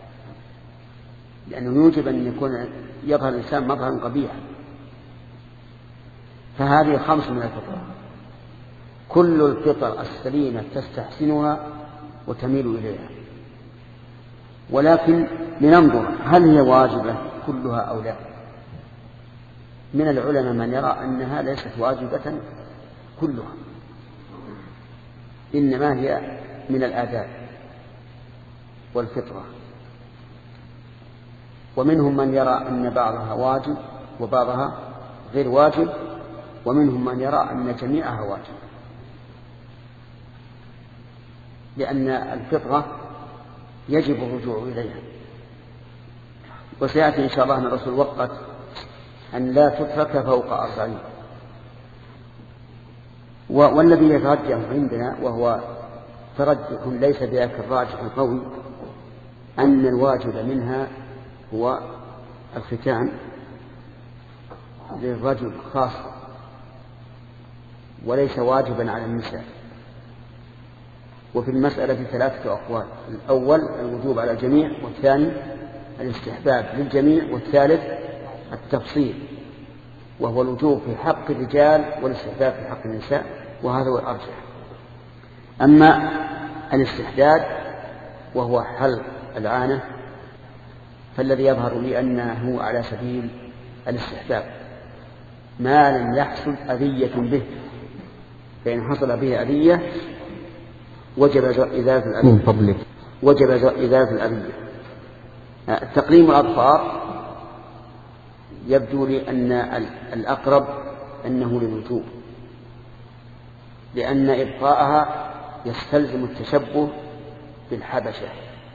لأنه يوجب أن يكون يظهر الإنسان مظهرا قبيحا. فهذه 5 من الفطرة: كل الفطر السليمة تستحسنها وتميل إليها، ولكن لننظر هل هي واجبة كلها أو لا. من العلماء من يرى أنها ليست واجبة كلها، إنما هي من الآداب والفطرة، ومنهم من يرى أن بعضها واجب وبعضها غير واجب، ومنهم من يرى أن جميعها واجب، لأن الفطرة يجب الرجوع إليها. وسيأتي إن شاء الله أن الرسول وقت أن لا تترك فوق 40. والذي يترجح عندنا وهو ترجح ليس بذاك الراجح القوي أن الواجب منها هو الختان للرجل خاصة وليس واجبا على النساء. وفي المسألة 3 أقوال: الأول الوجوب على الجميع، والثاني الاستحباب للجميع، والثالث التفصيل وهو الوجوب في حق الرجال والاستحباب في حق النساء، وهذا هو الأرجح. أما الاستحداد وهو حلق العانة فالذي يظهر لي أنه على سبيل الاستحباب ما لم يحصل أذية به، فإن حصل به أذية وجب إزالة الأذية. وجب إزالة الأذية. تقليم الأظفار يبدو لي أن الأقرب أنه للوجوب، لأن إبقاءها يستلزم التشبه بالحبشة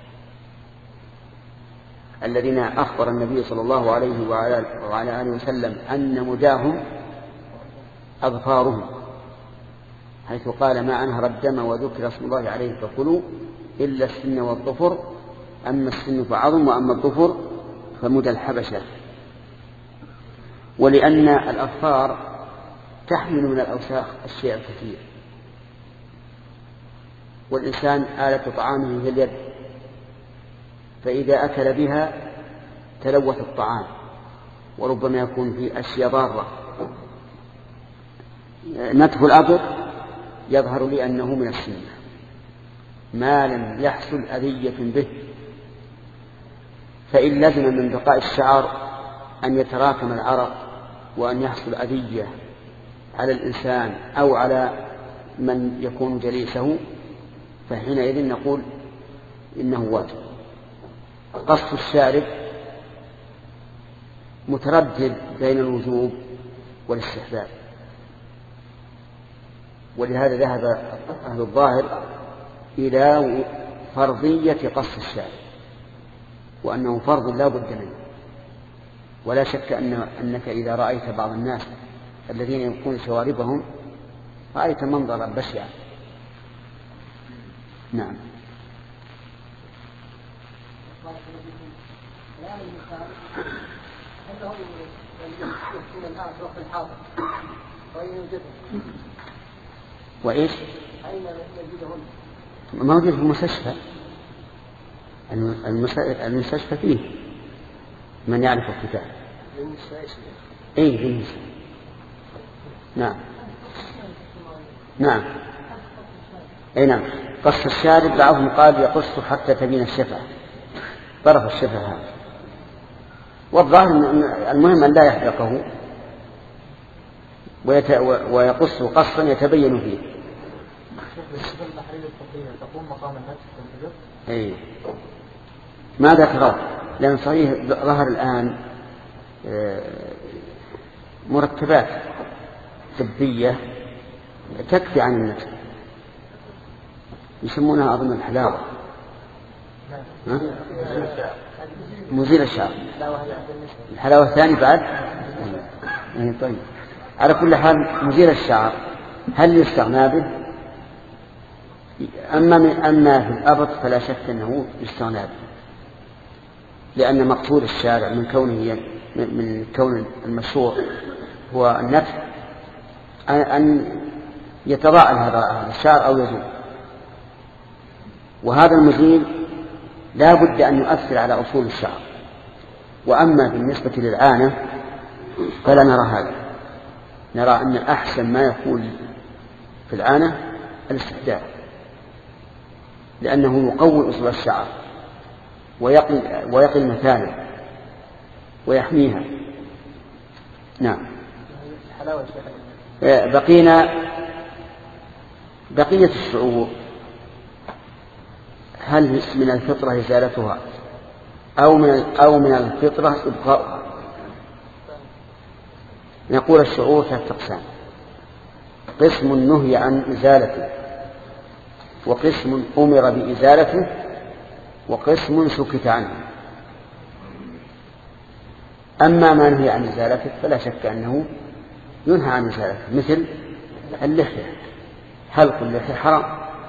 الذين أخبر النبي صلى الله عليه وعلى آله وسلم أن مداهم أظفارهم، حيث قال: ما أنهر الدم وذكر اسم الله عليه فكلوا إلا السن والظفر، أما السن فعظم وأما الظفر فمدى الحبشة. ولأن الأظفار تحمل من الأوساخ الشيء الكثير، والإنسان آلة طعامه هي اليد، فإذا أكل بها تلوث الطعام وربما يكون فيه أشياء ضارة. نتف الأبط يظهر لي أنه من السنة ما لم يحصل أذية به، فإن لزم من بقاء الشعر أن يتراكم العرق وأن يحصل أذية على الإنسان أو على من يكون جليسه، فحينئذ نقول إنه واجب. قص الشارب متردد بين الوجوب والاستحباب، ولهذا ذهب أهل الظاهر إلى فرضية قص الشارب، وأنه فرض لا بد منه. ولا شك أنك إذا رأيت بعض الناس الذين يبقون شواربهم رأيت منظرا بشعا. نعم. وإيش؟ موجود في المستشفى. المستشفى فيه من يعرف الكتاب. إيه بالنسبة. نعم نعم أي نعم. قص الشارب بعضهم قال يقص حتى تبين الشفة، طرف الشفة هذا، والظاهر المهم أن لا يحرقه ويقص قصا يتبين فيه. أي ماذا ترى؟ لأن صحيح ظهر الآن مركبات طبية تكفي عن النفس، يسمونها أظن الحلاوة، مزيل الشعر. الحلاوة الثاني بعد. طيب على كل حال مزيل الشعر هل يستغنى به؟ أما في الأبط فلا شك أنه يستغنى به، لأن مقصود الشارع من كون المشروع هو النفس أن يتضاءل هذا الشعر أو يزول، وهذا المزيل لا بد أن يؤثر على أصول الشعر. وأما بالنسبة للعانة فلا نرى هذا، نرى أن أحسن ما يكون في العانة الاستحداث، لأنه يقوي أصول الشعر ويقي المثانة ويحميها. نعم. بقية الشعور هل من الفطرة إزالتها أو من الفطرة إبقاؤها؟ نقول الشعور ثلاثة أقسام: قسم نهي عن إزالته، وقسم أمر بإزالته، وقسم سكت عنه. أما ما نهي عن إزالته فلا شك أنه ينهى عن إزالته، مثل اللحية، حلق اللحية حرام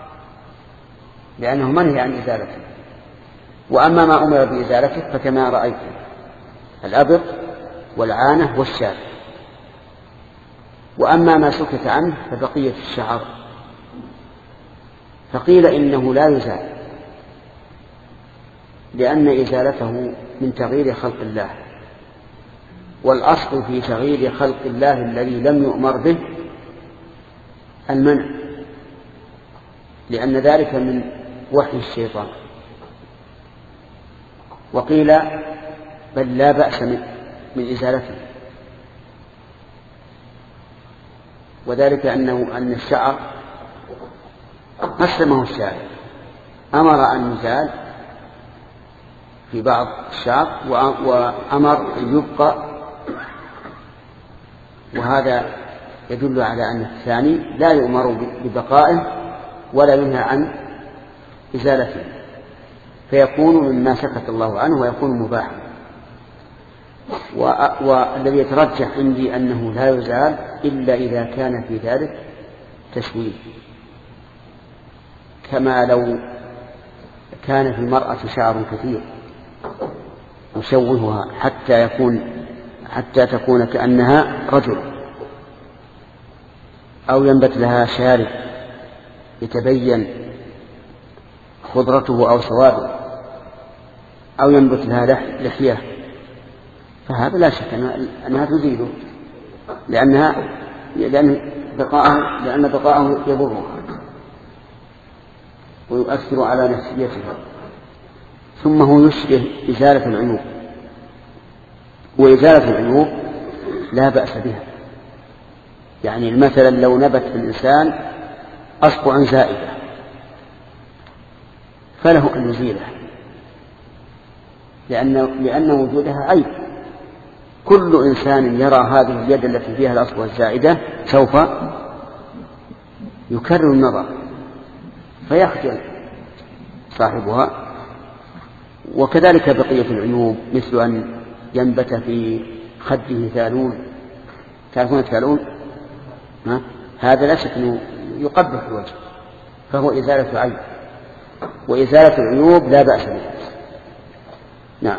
لأنه منهي عن إزالته. وأما ما أمر بإزالته فكما رأيت الأبط والعانة والشارب. وأما ما سكت عنه فبقية الشعر، فقيل إنه لا يزال لأن إزالته من تغيير خلق الله، والأصل في تغيير خلق الله الذي لم يؤمر به المنع، لأن ذلك من وحي الشيطان. وقيل بل لا بأس من إزالته، وذلك أن الشعر قسمه الشارع، أمر أن يزال في بعض الشعر وأمر أن يبقى، وهذا يدل على أن الثاني لا يؤمر ببقائه ولا ينهى عن إزالته، فيكون مما سكت الله عنه ويكون مباحا. والذي يترجح عندي أنه لا يزال إلا إذا كان في ذلك تشويه، كما لو كان في المرأة شعر كثير يشوهها حتى تكون كأنها رجل، أو ينبت لها شارب يتبين خضرته أو سواده، أو ينبت لها لحية، فهذا لا شك أنها تزيله لأن بقاءه يضرها ويؤثر على نفسيتها. ثم هو يشبه إزالة العيوب، وإزالة العيوب لا بأس بها. يعني مثلا لو نبت في الإنسان أصبع زائدة فله أن يزيلها، لأن وجودها عيب. كل إنسان يرى هذه اليد التي فيها الأصبع الزائدة سوف يكرر النظر فيخجل صاحبها. وكذلك بقية العيوب، مثل أن ينبت في خده ثالون، تعرفون الثالون؟ هذا لا شك أنه يقبح الوجه، فهو إزالة عيب، وإزالة العيوب لا بأس بها. نعم.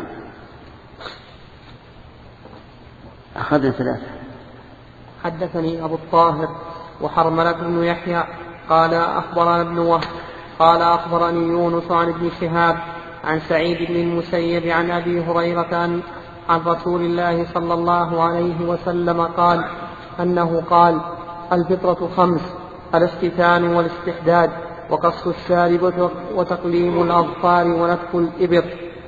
أخذنا ثلاثة. حدثني أبو الطاهر وحرملة بن يحيى قال أخبرنا ابن وهب قال أخبرني يونس عن ابن شهاب عن سعيد بن المسيب عن أبي هريرة عن رسول الله صلى الله عليه وسلم قال أنه قال: الفطرة 5: الاستتان والاستحداد وقص الشارب وتقليم الأظفار ونتف الإبط.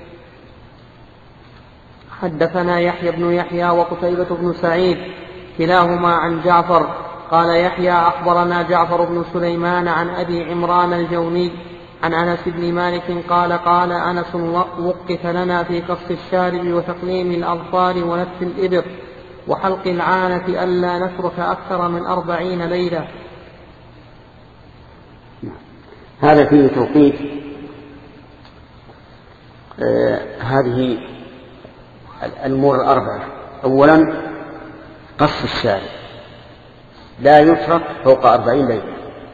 حدثنا يحيى بن يحيى وقتيبة بن سعيد كلاهما عن جعفر قال يحيى أخبرنا جعفر بن سليمان عن أبي عمران الجوني عن أنس بن مالك قال: قال أنس: وقف لنا في قص الشارب وتقليم الأظفار ونتف الإبط وحلق العانة ألا نترك أكثر من 40 ليلة. هذا فيه توقيت هذه الأمور الأربعة. أولا قص الشارب لا يترك فوق 40 ليلة.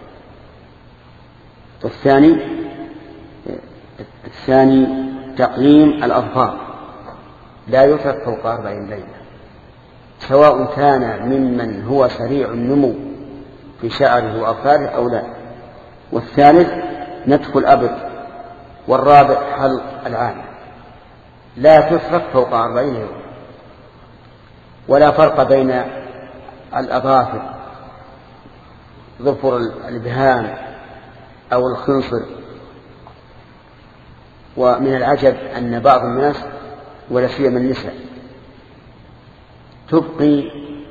الثاني تقليم الأظفار لا يترك فوق 40 ليلة، سواء كان ممن هو سريع النمو في شعره وأظفاره أو لا. والثالث نتف الأبط. والرابع حلق العانة لا تترك فوق 40 يوم. ولا فرق بين الأظافر ظفر الإبهام أو الخنصر. ومن العجب أن بعض الناس ولا سيما النساء تبقي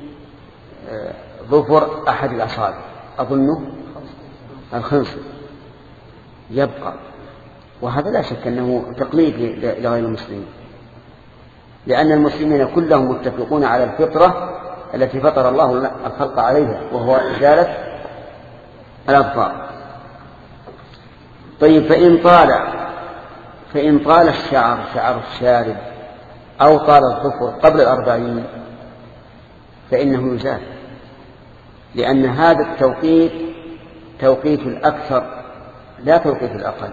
ظفر أحد الأصابع، أظنه الخنصر يبقى، وهذا لا شك أنه تقليد لغير المسلمين، لأن المسلمين كلهم متفقون على الفطرة التي فطر الله الخلق عليها، وهو إزالة الأظفار. طيب، فإن طال الشعر، شعر الشارب، أو طال الظفر قبل 40 فإنه يزال، لأن هذا التوقيت توقيت الأكثر لا توقيت الأقل.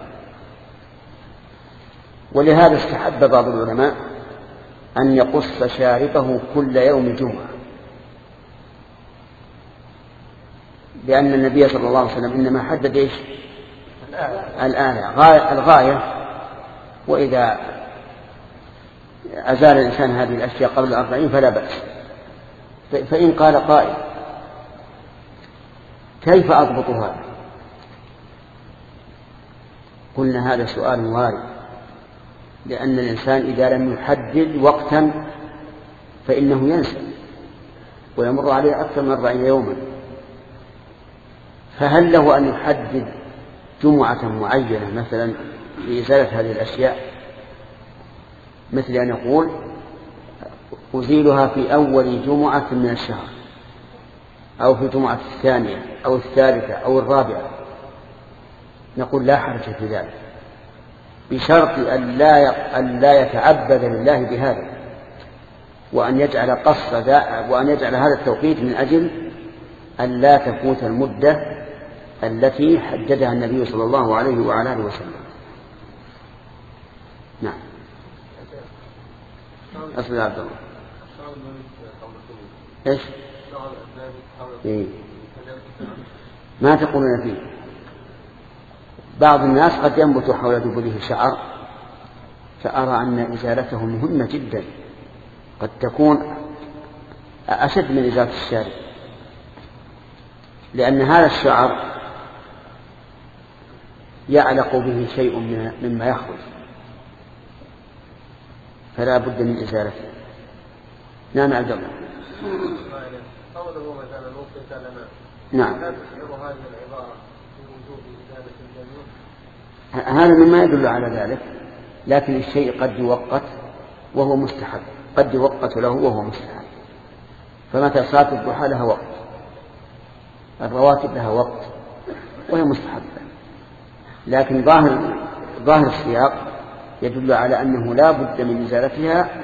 ولهذا استحب بعض العلماء أن يقص شاربه كل يوم جمعة، لأن النبي صلى الله عليه وسلم إنما حدد إيش؟ الغاية. وإذا أزال الإنسان هذه الأشياء قبل 40 فلا بأس. فإن قال قائل: كيف أضبط هذا؟ قلنا هذا سؤال وارد، لأن الإنسان إذا لم يحدد وقتا فإنه ينسى ويمر عليه أكثر من 40 يوما. فهل له أن يحدد جمعة معينة مثلا لإزالة هذه الأشياء، مثل أن يقول: أزيلها في أول جمعة من الشهر، أو في جمعة الثانية أو الثالثة أو الرابعة؟ نقول: لا حرج في ذلك، بشرط أن لا يتعبد لله بهذا، وأن يجعل هذا التوقيت من أجل أن لا تفوت المدة التي حددها النبي صلى الله عليه وعلى آله وسلم. نعم. أصل عبد الله إيش؟ إيه؟ ما تقولون فيه؟ بعض الناس قد ينبت حول دبره شعر، فأرى أن إزالته مهمة جدا، قد تكون أشد من إزالة الشارب، لأن هذا الشعر يعلق به شيء مما يخرج، فلا بد من إزالته. نعم عبد الله. قوله مثلا وقت لنا، نعم، لا تشعر هذه العبارة بوجوب إزالة الجميع؟ هذا مما يدل على ذلك، لكن الشيء قد يوقت وهو مستحب، قد يوقت له وهو مستحب. فمتى صلاة الضحى لها وقت، الرواتب لها وقت وهي مستحبة، لكن ظاهر السياق يدل على أنه لا بد من إزالتها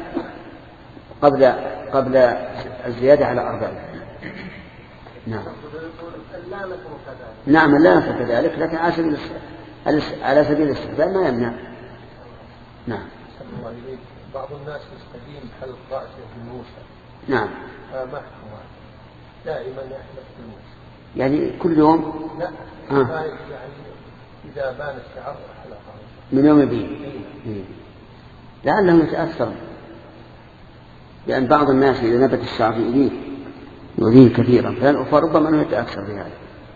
قبل الزيادة على 40. نعم، لا نترك ذلك، لكن على سبيل الاستحباب ما يمنع. نعم. بعض الناس يستدين حلق رأسه بالموسى. نعم. ما حكمه؟ دائما يحلق بالموسى. يعني كل يوم؟ لا. يعني إذا بان الشعر حلقه من يوم يبين. لعله يتأثر، لأن بعض الناس إذا نبت الشعر يؤذيه كثيرا، فربما أنه يتأثر بهذا.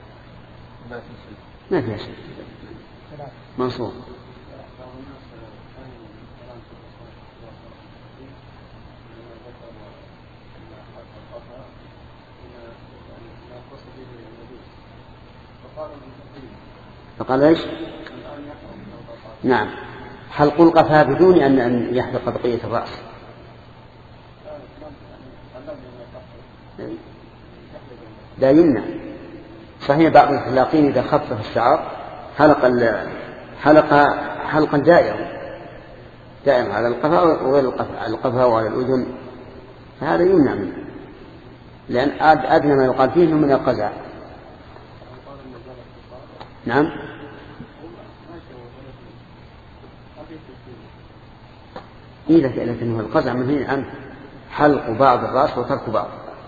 ما فيها شيء. منصور. فقال ايش؟ نعم، حلق القفا بدون أن يحلق بقية الرأس. لا يمنع. صحيح بعض الحلاقين إذا خفف الشعر حلقا دائما على القفا وغير القفا، على القفا وعلى الأذن، فهذا يمنع منه، لأن أدنى ما يقال فيه من القزع. نعم. لكن القزع منهي عن حلق بعض الرأس وترك بعض.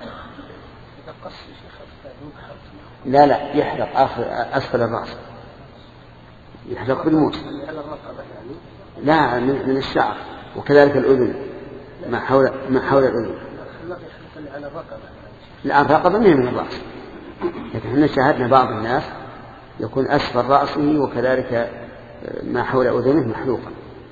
لا يحلق أسفل الرأس، يحلق بالموت. لا، من الشعر، وكذلك الأذن ما حول الأذن. لا، الرقبة من الرأس، لكن احنا شاهدنا بعض الناس يكون أسفل رأسه وكذلك ما حول أذنه محلوقا.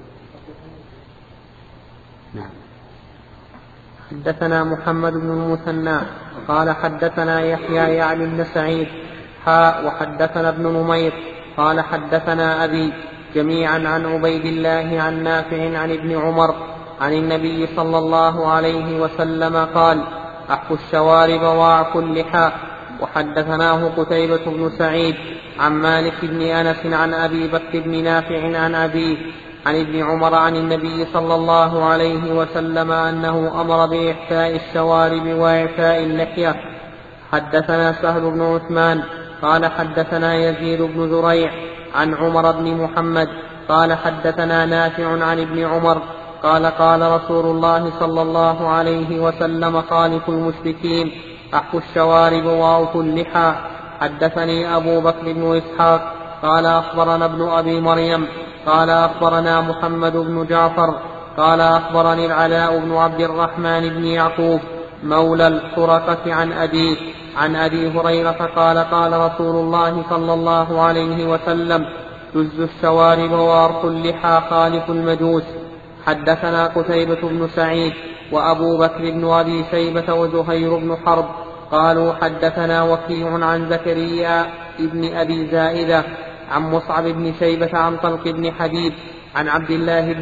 نعم. حدثنا محمد بن المثنى قال حدثنا يحيى يعني بن سعيد وحدثنا ابن نمير قال حدثنا أبي جميعا عن عبيد الله عن نافع عن ابن عمر عن النبي صلى الله عليه وسلم قال أحفوا الشوارب وأعفوا اللحى. وحدثناه قتيبة بن سعيد عن مالك بن أنس عن أبي بكر بن نافع عن أبيه عن ابن عمر عن النبي صلى الله عليه وسلم أنه أمر بإحفاء الشوارب وإعفاء اللحية. حدثنا سهل بن عثمان قال حدثنا يزيد بن زريع عن عمر بن محمد قال حدثنا نافع عن ابن عمر قال قال رسول الله صلى الله عليه وسلم خالفوا المشركين أحفوا الشوارب وأوفوا اللحى. حدثني أبو بكر بن إسحاق قال أخبرنا ابن أبي مريم قال أخبرنا محمد بن جعفر قال أخبرني العلاء بن عبد الرحمن بن يعقوب مولى الحرقة عن أبيه عن أبي هريرة قال قال رسول الله صلى الله عليه وسلم جزوا الشوارب وأرخوا اللحى خالف المجوس. حدثنا قتيبة بن سعيد وأبو بكر بن أبي شيبة وزهير بن حرب قالوا حدثنا وكيع عن زكريا ابن أبي زائدة عن مصعب بن شيبة عن طلق بن حبيب عن عبد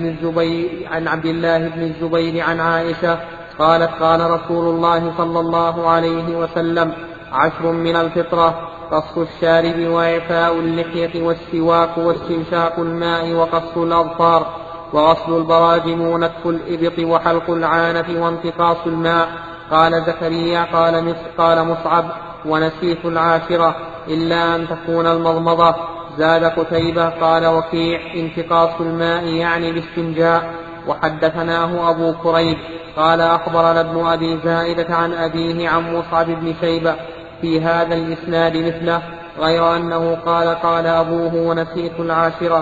الله بن الزبير عن عائشة قالت قال رسول الله صلى الله عليه وسلم 10 من الفطرة قص الشارب وإعفاء اللحية والسواك واستنشاق الماء وقص الأظفار وغسل البراجم ونتف الإبط وحلق العانة وانتقاص الماء. قال زكريا قال مصعب ونسيت 10 إلا أن تكون المضمضة. زاد قتيبة قال وكيع انتقاص الماء يعني الاستنجاء. وحدثناه أبو كريب قال أخبرنا ابن أبي زائدة عن أبيه عن مصعب بن شيبة في هذا الإسناد مثله غير أنه قال أبوه ونسيت 10.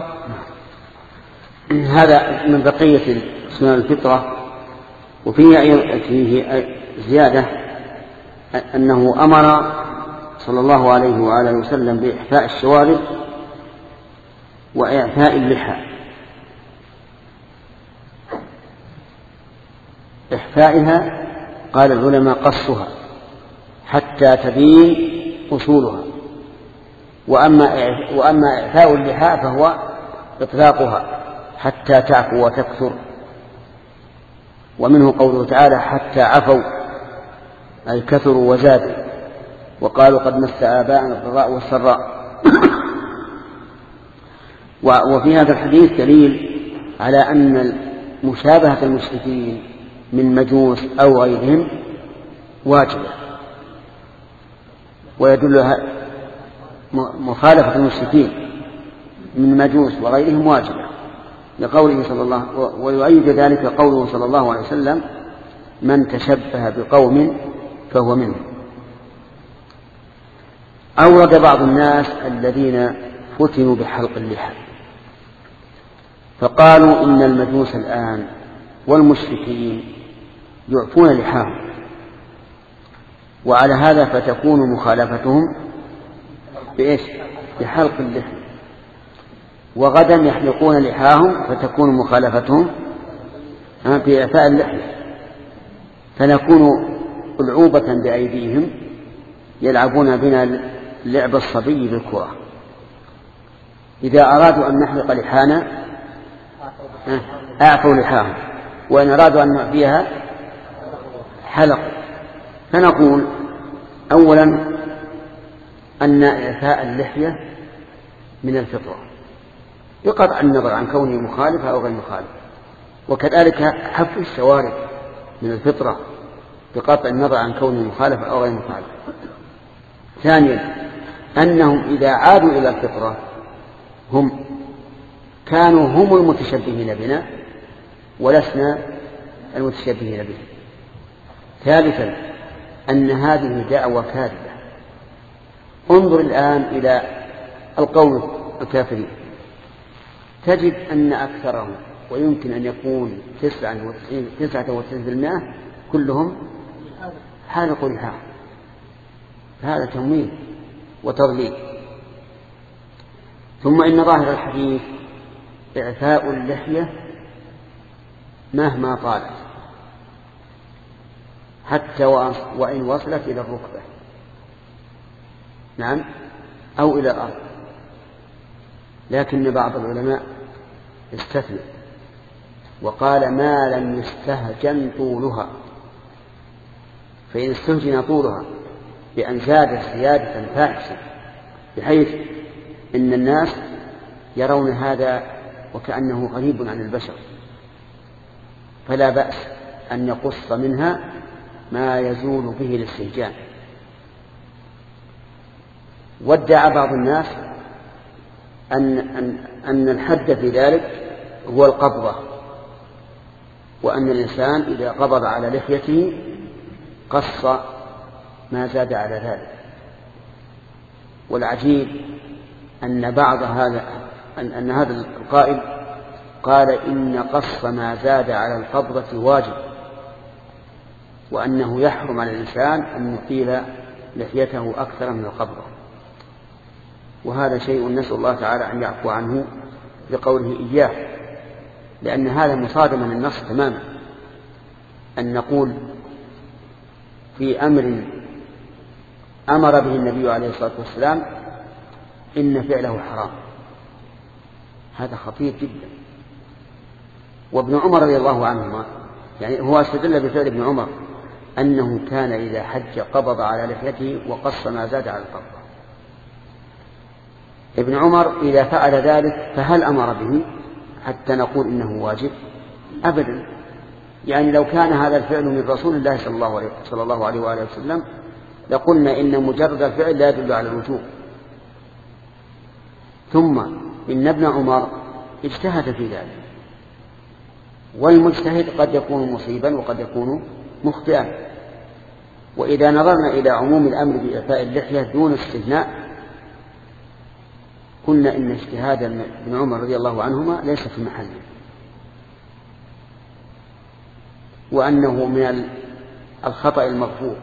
هذا من بقية سنن الفطرة. وفيه زيادة أنه أمر صلى الله عليه وآله وسلم بإحفاء الشوارب وإعفاء اللحى. إحفائها قال العلماء قصها حتى تبين أصولها، وأما إعفاء اللحى فهو إطلاقها حتى تعفو وتكثر. ومنه قوله تعالى حتى عفوا أي كثروا وزادوا وقالوا قد مس آباءنا الضراء والسراء. وفي هذا الحديث دليل على أن مشابهة المشركين من مجوس أو غيرهم واجبة، ويدل مخالفة المشركين من مجوس وغيرهم واجبة لقوله صلى الله، ويؤيد ذلك قوله صلى الله عليه وسلم من تشبه بقوم فهو منهم. أورد بعض الناس الذين فتنوا بحلق اللحى فقالوا إن المجوس الآن والمشركين يعفون لحاهم، وعلى هذا فتكون مخالفتهم بإيش؟ بحلق اللحى، وغدا يحلقون لحاهم فتكون مخالفتهم بإعفاء اللحية، فنكون ألعوبة بأيديهم يلعبون بنا لعب الصبي بالكرة. إذا أرادوا أن نحلق لحانا أعفوا لحاهم، وإن أرادوا أن نعفيها حلق. فنقول أولا أن إعفاء اللحية من الفطرة بقطع النظر عن كونه مخالفة أو غير مخالفة، وكذلك حف الشوارب من الفطرة بقطع النظر عن كونه مخالفة أو غير مخالفة. ثانيا أنهم إذا عادوا إلى الفطرة كانوا هم المتشبهين بنا ولسنا المتشبهين به. ثالثا أن هذه دعوة كاذبة. انظر الآن إلى القوم الكافرين، تجد أن أكثرهم ويمكن أن يكون 99% كلهم حالقوا لحاهم، هذا تمويل وتضليل. ثم إن ظاهر الحديث إعفاء اللحية مهما طالت حتى وإن وصلت إلى الركبة، نعم، أو إلى الأرض. لكن بعض العلماء استثنى وقال ما لم يستهجن طولها، فإن استهجن طولها بأن زادت زيادة فاحشة بحيث إن الناس يرون هذا وكأنه غريب عن البشر، فلا بأس أن يقص منها ما يزول به الاستهجان. وادعى بعض الناس أن الحد في ذلك هو القبضة، وأن الإنسان إذا قبض على لحيته قص ما زاد على ذلك. والعجيب أن بعض أن هذا القائل قال إن قص ما زاد على القبضة واجب، وأنه يحرم على الإنسان أن يطيل لحيته أكثر من القبضة. وهذا شيء نسأل الله تعالى أن يعفو عنه بقوله إياه، لأن هذا مصادما للنص تماما، أن نقول في أمر أمر به النبي عليه الصلاة والسلام إن فعله حرام، هذا خطير جدا. وابن عمر رضي الله عنهما يعني هو استدل بفعل ابن عمر أنه كان إذا حج قبض على لحيته وقص ما زاد على القبضة. ابن عمر إذا فعل ذلك فهل أمر به حتى نقول إنه واجب؟ أبدا. يعني لو كان هذا الفعل من رسول الله صلى الله عليه وآله وسلم لقلنا إن مجرد الفعل لا يدل على الوجوب. ثم إن ابن عمر اجتهد في ذلك، والمجتهد قد يكون مصيبا وقد يكون مخطئا. وإذا نظرنا إلى عموم الأمر بإعفاء اللحية دون استثناء قلنا إن اجتهاد ابن عمر رضي الله عنهما ليس في محله، وأنه من الخطأ المغفور،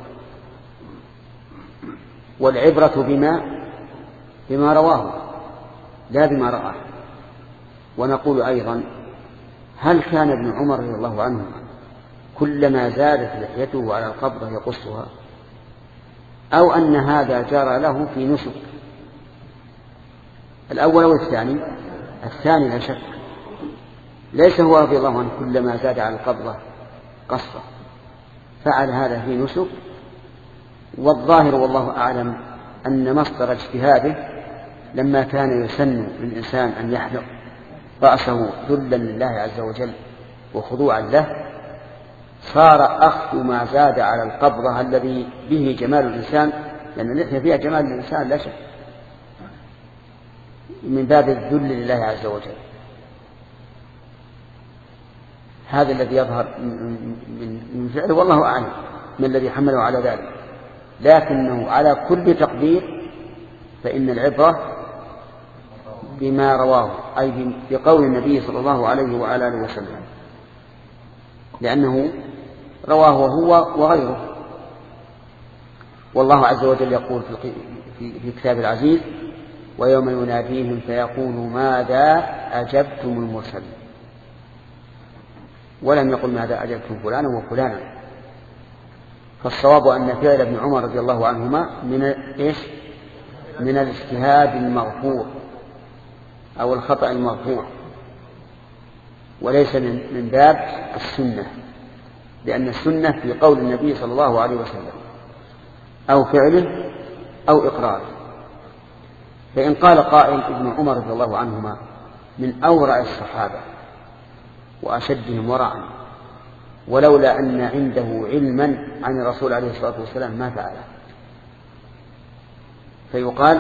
والعبرة بما رواه لا بما رآه. ونقول أيضا هل كان ابن عمر رضي الله عنه كلما زادت لحيته على القبضة يقصها، أو أن هذا جرى له في نسك؟ الأول والثاني؟ الثاني لا شك. ليس هو رضي الله عنه كلما زاد على القبضة قصة، فعل هذا في نسك. والظاهر والله أعلم أن مصدر اجتهاده لما كان يسن للإنسان أن يحلق رأسه ذلا لله عز وجل وخضوعا له، صار أخذ ما زاد على القبضة الذي به جمال الإنسان، لأن اللحية فيها جمال الإنسان لا شك، من باب الذل لله عز وجل. هذا الذي يظهر من فعله، والله أعلم من الذي حمله على ذلك. لكنه على كل تقدير فإن العبرة بما رواه، أي بقول النبي صلى الله عليه وعلى آله وسلم، لأنه رواه هو وغيره. والله عز وجل يقول في كتاب العزيز ويوم يناديهم فيقول ماذا أجبتم المرسلين، ولم يقل ماذا أجبتم فلانا وفلانا. فالصواب أن فعل ابن عمر رضي الله عنهما من الاجتهاد المغفور أو الخطأ المغفور، وليس من باب السنة، لأن السنة في قول النبي صلى الله عليه وسلم أو فعله أو إقراره. فإن قال قائل ابن عمر رضي الله عنهما من أورع الصحابة وأشدهم ورعا، ولولا أن عنده علما عن الرسول عليه الصلاة والسلام ما فعله. فيقال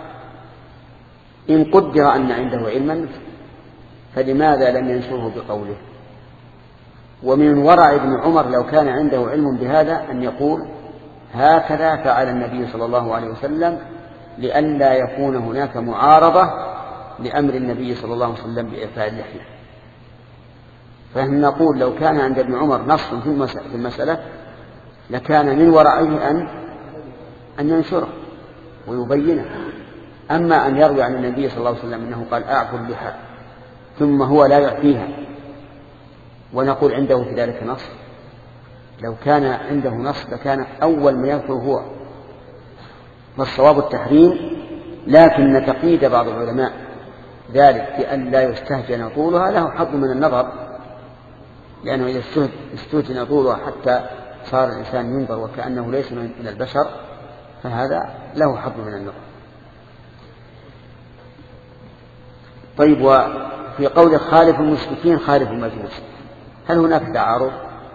إن قدر أن عنده علما فلماذا لم ينشره بقوله؟ ومن ورع ابن عمر لو كان عنده علم بهذا أن يقول هكذا فعل النبي صلى الله عليه وسلم، لئلا يكون هناك معارضة لأمر النبي صلى الله عليه وسلم بإعفاء اللحية. فهم نقول لو كان عند ابن عمر نص في المسألة لكان من ورعه أن ينشره ويبينه. أما أن يروي عن النبي صلى الله عليه وسلم أنه قال أعفو اللحى ثم هو لا يعفيها ونقول عنده في ذلك نص، لو كان عنده نص لكان أول ما يذكر هو، والصواب التحريم، لكن تقييد بعض العلماء ذلك بأن لا يستهجن طولها له حظ من النظر، لأنه إذا استهجن طولها حتى صار الإنسان ينظر وكأنه ليس من البشر فهذا له حظ من النظر. طيب، وفي قول خالف المشركين خالف المجوس، هل هناك تعارض؟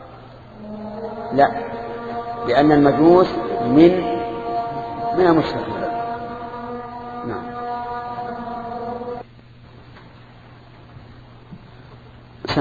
لا، لأن المجوس من المشركين